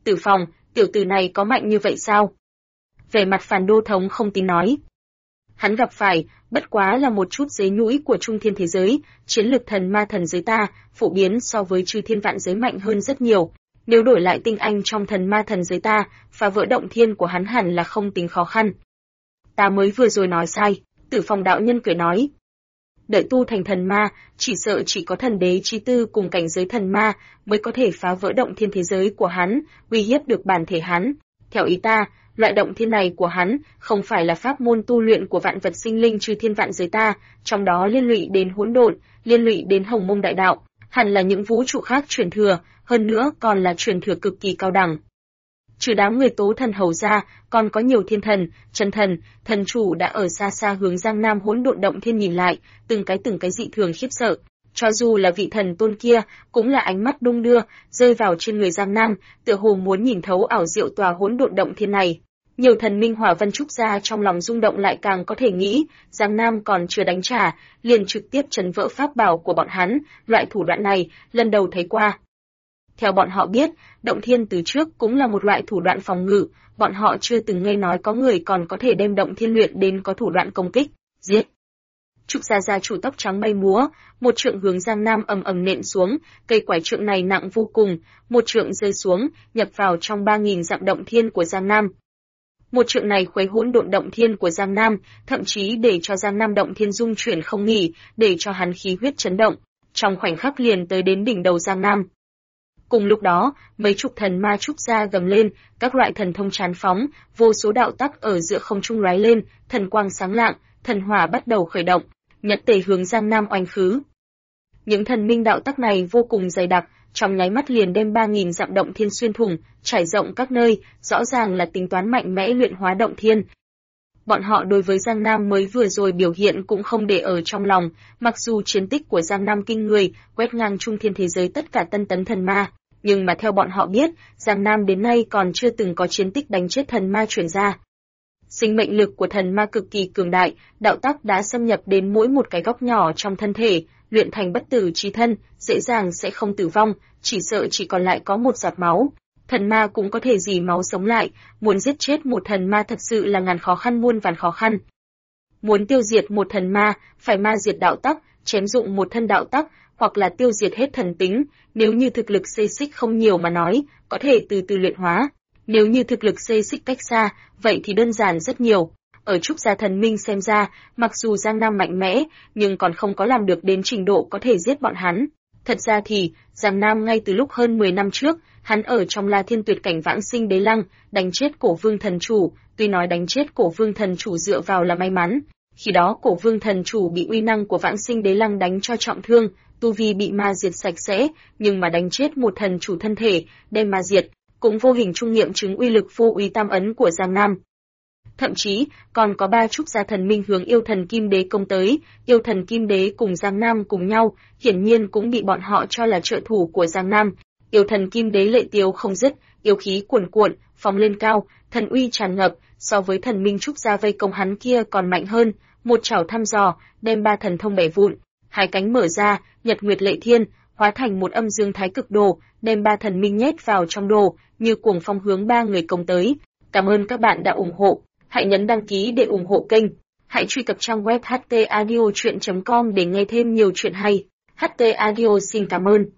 Tử Phong, tiểu tử này có mạnh như vậy sao? Vẻ mặt Phàn Đô Thống không tin nói. Hắn gặp phải, bất quá là một chút dế nhũi của trung thiên thế giới, chiến lực thần ma thần giới ta, phổ biến so với chư thiên vạn giới mạnh hơn rất nhiều. Nếu đổi lại tinh anh trong thần ma thần giới ta, phá vỡ động thiên của hắn hẳn là không tính khó khăn. Ta mới vừa rồi nói sai, Tử Phong đạo nhân cười nói. Đợi tu thành thần ma, chỉ sợ chỉ có thần đế chi tư cùng cảnh giới thần ma mới có thể phá vỡ động thiên thế giới của hắn, uy hiếp được bản thể hắn. Theo ý ta, loại động thiên này của hắn không phải là pháp môn tu luyện của vạn vật sinh linh chư thiên vạn giới ta, trong đó liên lụy đến hỗn độn, liên lụy đến hồng mông đại đạo, hẳn là những vũ trụ khác truyền thừa, hơn nữa còn là truyền thừa cực kỳ cao đẳng. Trừ đám người Tố Thần hầu ra, còn có nhiều thiên thần, chân thần, thần chủ đã ở xa xa hướng Giang Nam hỗn độn động thiên nhìn lại, từng cái dị thường khiếp sợ. Cho dù là vị thần tôn kia, cũng là ánh mắt đung đưa, rơi vào trên người Giang Nam, tựa hồ muốn nhìn thấu ảo diệu tòa hỗn độn động thiên này. Nhiều thần minh hỏa vân trúc ra trong lòng rung động lại càng có thể nghĩ, Giang Nam còn chưa đánh trả, liền trực tiếp trấn vỡ pháp bảo của bọn hắn, loại thủ đoạn này, lần đầu thấy qua. Theo bọn họ biết, động thiên từ trước cũng là một loại thủ đoạn phòng ngự, bọn họ chưa từng nghe nói có người còn có thể đem động thiên luyện đến có thủ đoạn công kích, giết. Trúc gia gia chủ tóc trắng bay múa, một trượng hướng Giang Nam ầm ầm nện xuống, cây quải trượng này nặng vô cùng, một trượng rơi xuống, nhập vào trong 3000 dặm động thiên của Giang Nam. Một trượng này khuấy hỗn độn động thiên của Giang Nam, thậm chí để cho Giang Nam động thiên rung chuyển không nghỉ, để cho hắn khí huyết chấn động, trong khoảnh khắc liền tới đến đỉnh đầu Giang Nam. Cùng lúc đó, mấy chục thần ma trúc gia gầm lên, các loại thần thông tràn phóng, vô số đạo tắc ở giữa không trung lóe lên, thần quang sáng lạng, thần hỏa bắt đầu khởi động, nhật tề hướng Giang Nam oanh khứ. Những thần minh đạo tắc này vô cùng dày đặc, trong nháy mắt liền đem 3000 dặm động thiên xuyên thủng, trải rộng các nơi, rõ ràng là tính toán mạnh mẽ luyện hóa động thiên. Bọn họ đối với Giang Nam mới vừa rồi biểu hiện cũng không để ở trong lòng, mặc dù chiến tích của Giang Nam kinh người, quét ngang trung thiên thế giới tất cả tân tấn thần ma, nhưng mà theo bọn họ biết, Giang Nam đến nay còn chưa từng có chiến tích đánh chết thần ma truyền ra. Sinh mệnh lực của thần ma cực kỳ cường đại, đạo tắc đã xâm nhập đến mỗi một cái góc nhỏ trong thân thể, luyện thành bất tử chí thân, dễ dàng sẽ không tử vong, chỉ sợ chỉ còn lại có một giọt máu. Thần ma cũng có thể dì máu sống lại, muốn giết chết một thần ma thật sự là ngàn khó khăn muôn vàn khó khăn. Muốn tiêu diệt một thần ma, phải ma diệt đạo tắc, chém dụng một thân đạo tắc, hoặc là tiêu diệt hết thần tính, nếu như thực lực xê xích không nhiều mà nói, có thể từ từ luyện hóa. Nếu như thực lực xê xích cách xa, vậy thì đơn giản rất nhiều. Ở Trúc gia thần minh xem ra, mặc dù Giang Nam mạnh mẽ, nhưng còn không có làm được đến trình độ có thể giết bọn hắn. Thật ra thì, Giang Nam ngay từ lúc hơn 10 năm trước, hắn ở trong La Thiên tuyệt cảnh vãng sinh đế lăng, đánh chết Cổ Vương thần chủ, tuy nói đánh chết Cổ Vương thần chủ dựa vào là may mắn. Khi đó Cổ Vương thần chủ bị uy năng của vãng sinh đế lăng đánh cho trọng thương, tu vi bị ma diệt sạch sẽ, nhưng mà đánh chết một thần chủ thân thể, đem ma diệt, cũng vô hình trung nghiệm chứng uy lực vô uy tam ấn của Giang Nam. Thậm chí, còn có 3 trúc gia thần minh hướng yêu thần Kim Đế công tới, yêu thần Kim Đế cùng Giang Nam cùng nhau, hiển nhiên cũng bị bọn họ cho là trợ thủ của Giang Nam. Yêu thần Kim Đế lệ tiếu không dứt, yêu khí cuồn cuộn, phóng lên cao, thần uy tràn ngập, so với thần minh trúc gia vây công hắn kia còn mạnh hơn, một chảo thăm dò, đem 3 thần thông bẻ vụn, 2 cánh mở ra, nhật nguyệt lệ thiên, hóa thành một âm dương thái cực đồ, đem 3 thần minh nhét vào trong đồ, như cuồng phong hướng 3 người công tới. Cảm ơn các bạn đã ủng hộ. Hãy nhấn đăng ký để ủng hộ kênh. Hãy truy cập trang web htaudio.com để nghe thêm nhiều chuyện hay. HT Audio xin cảm ơn.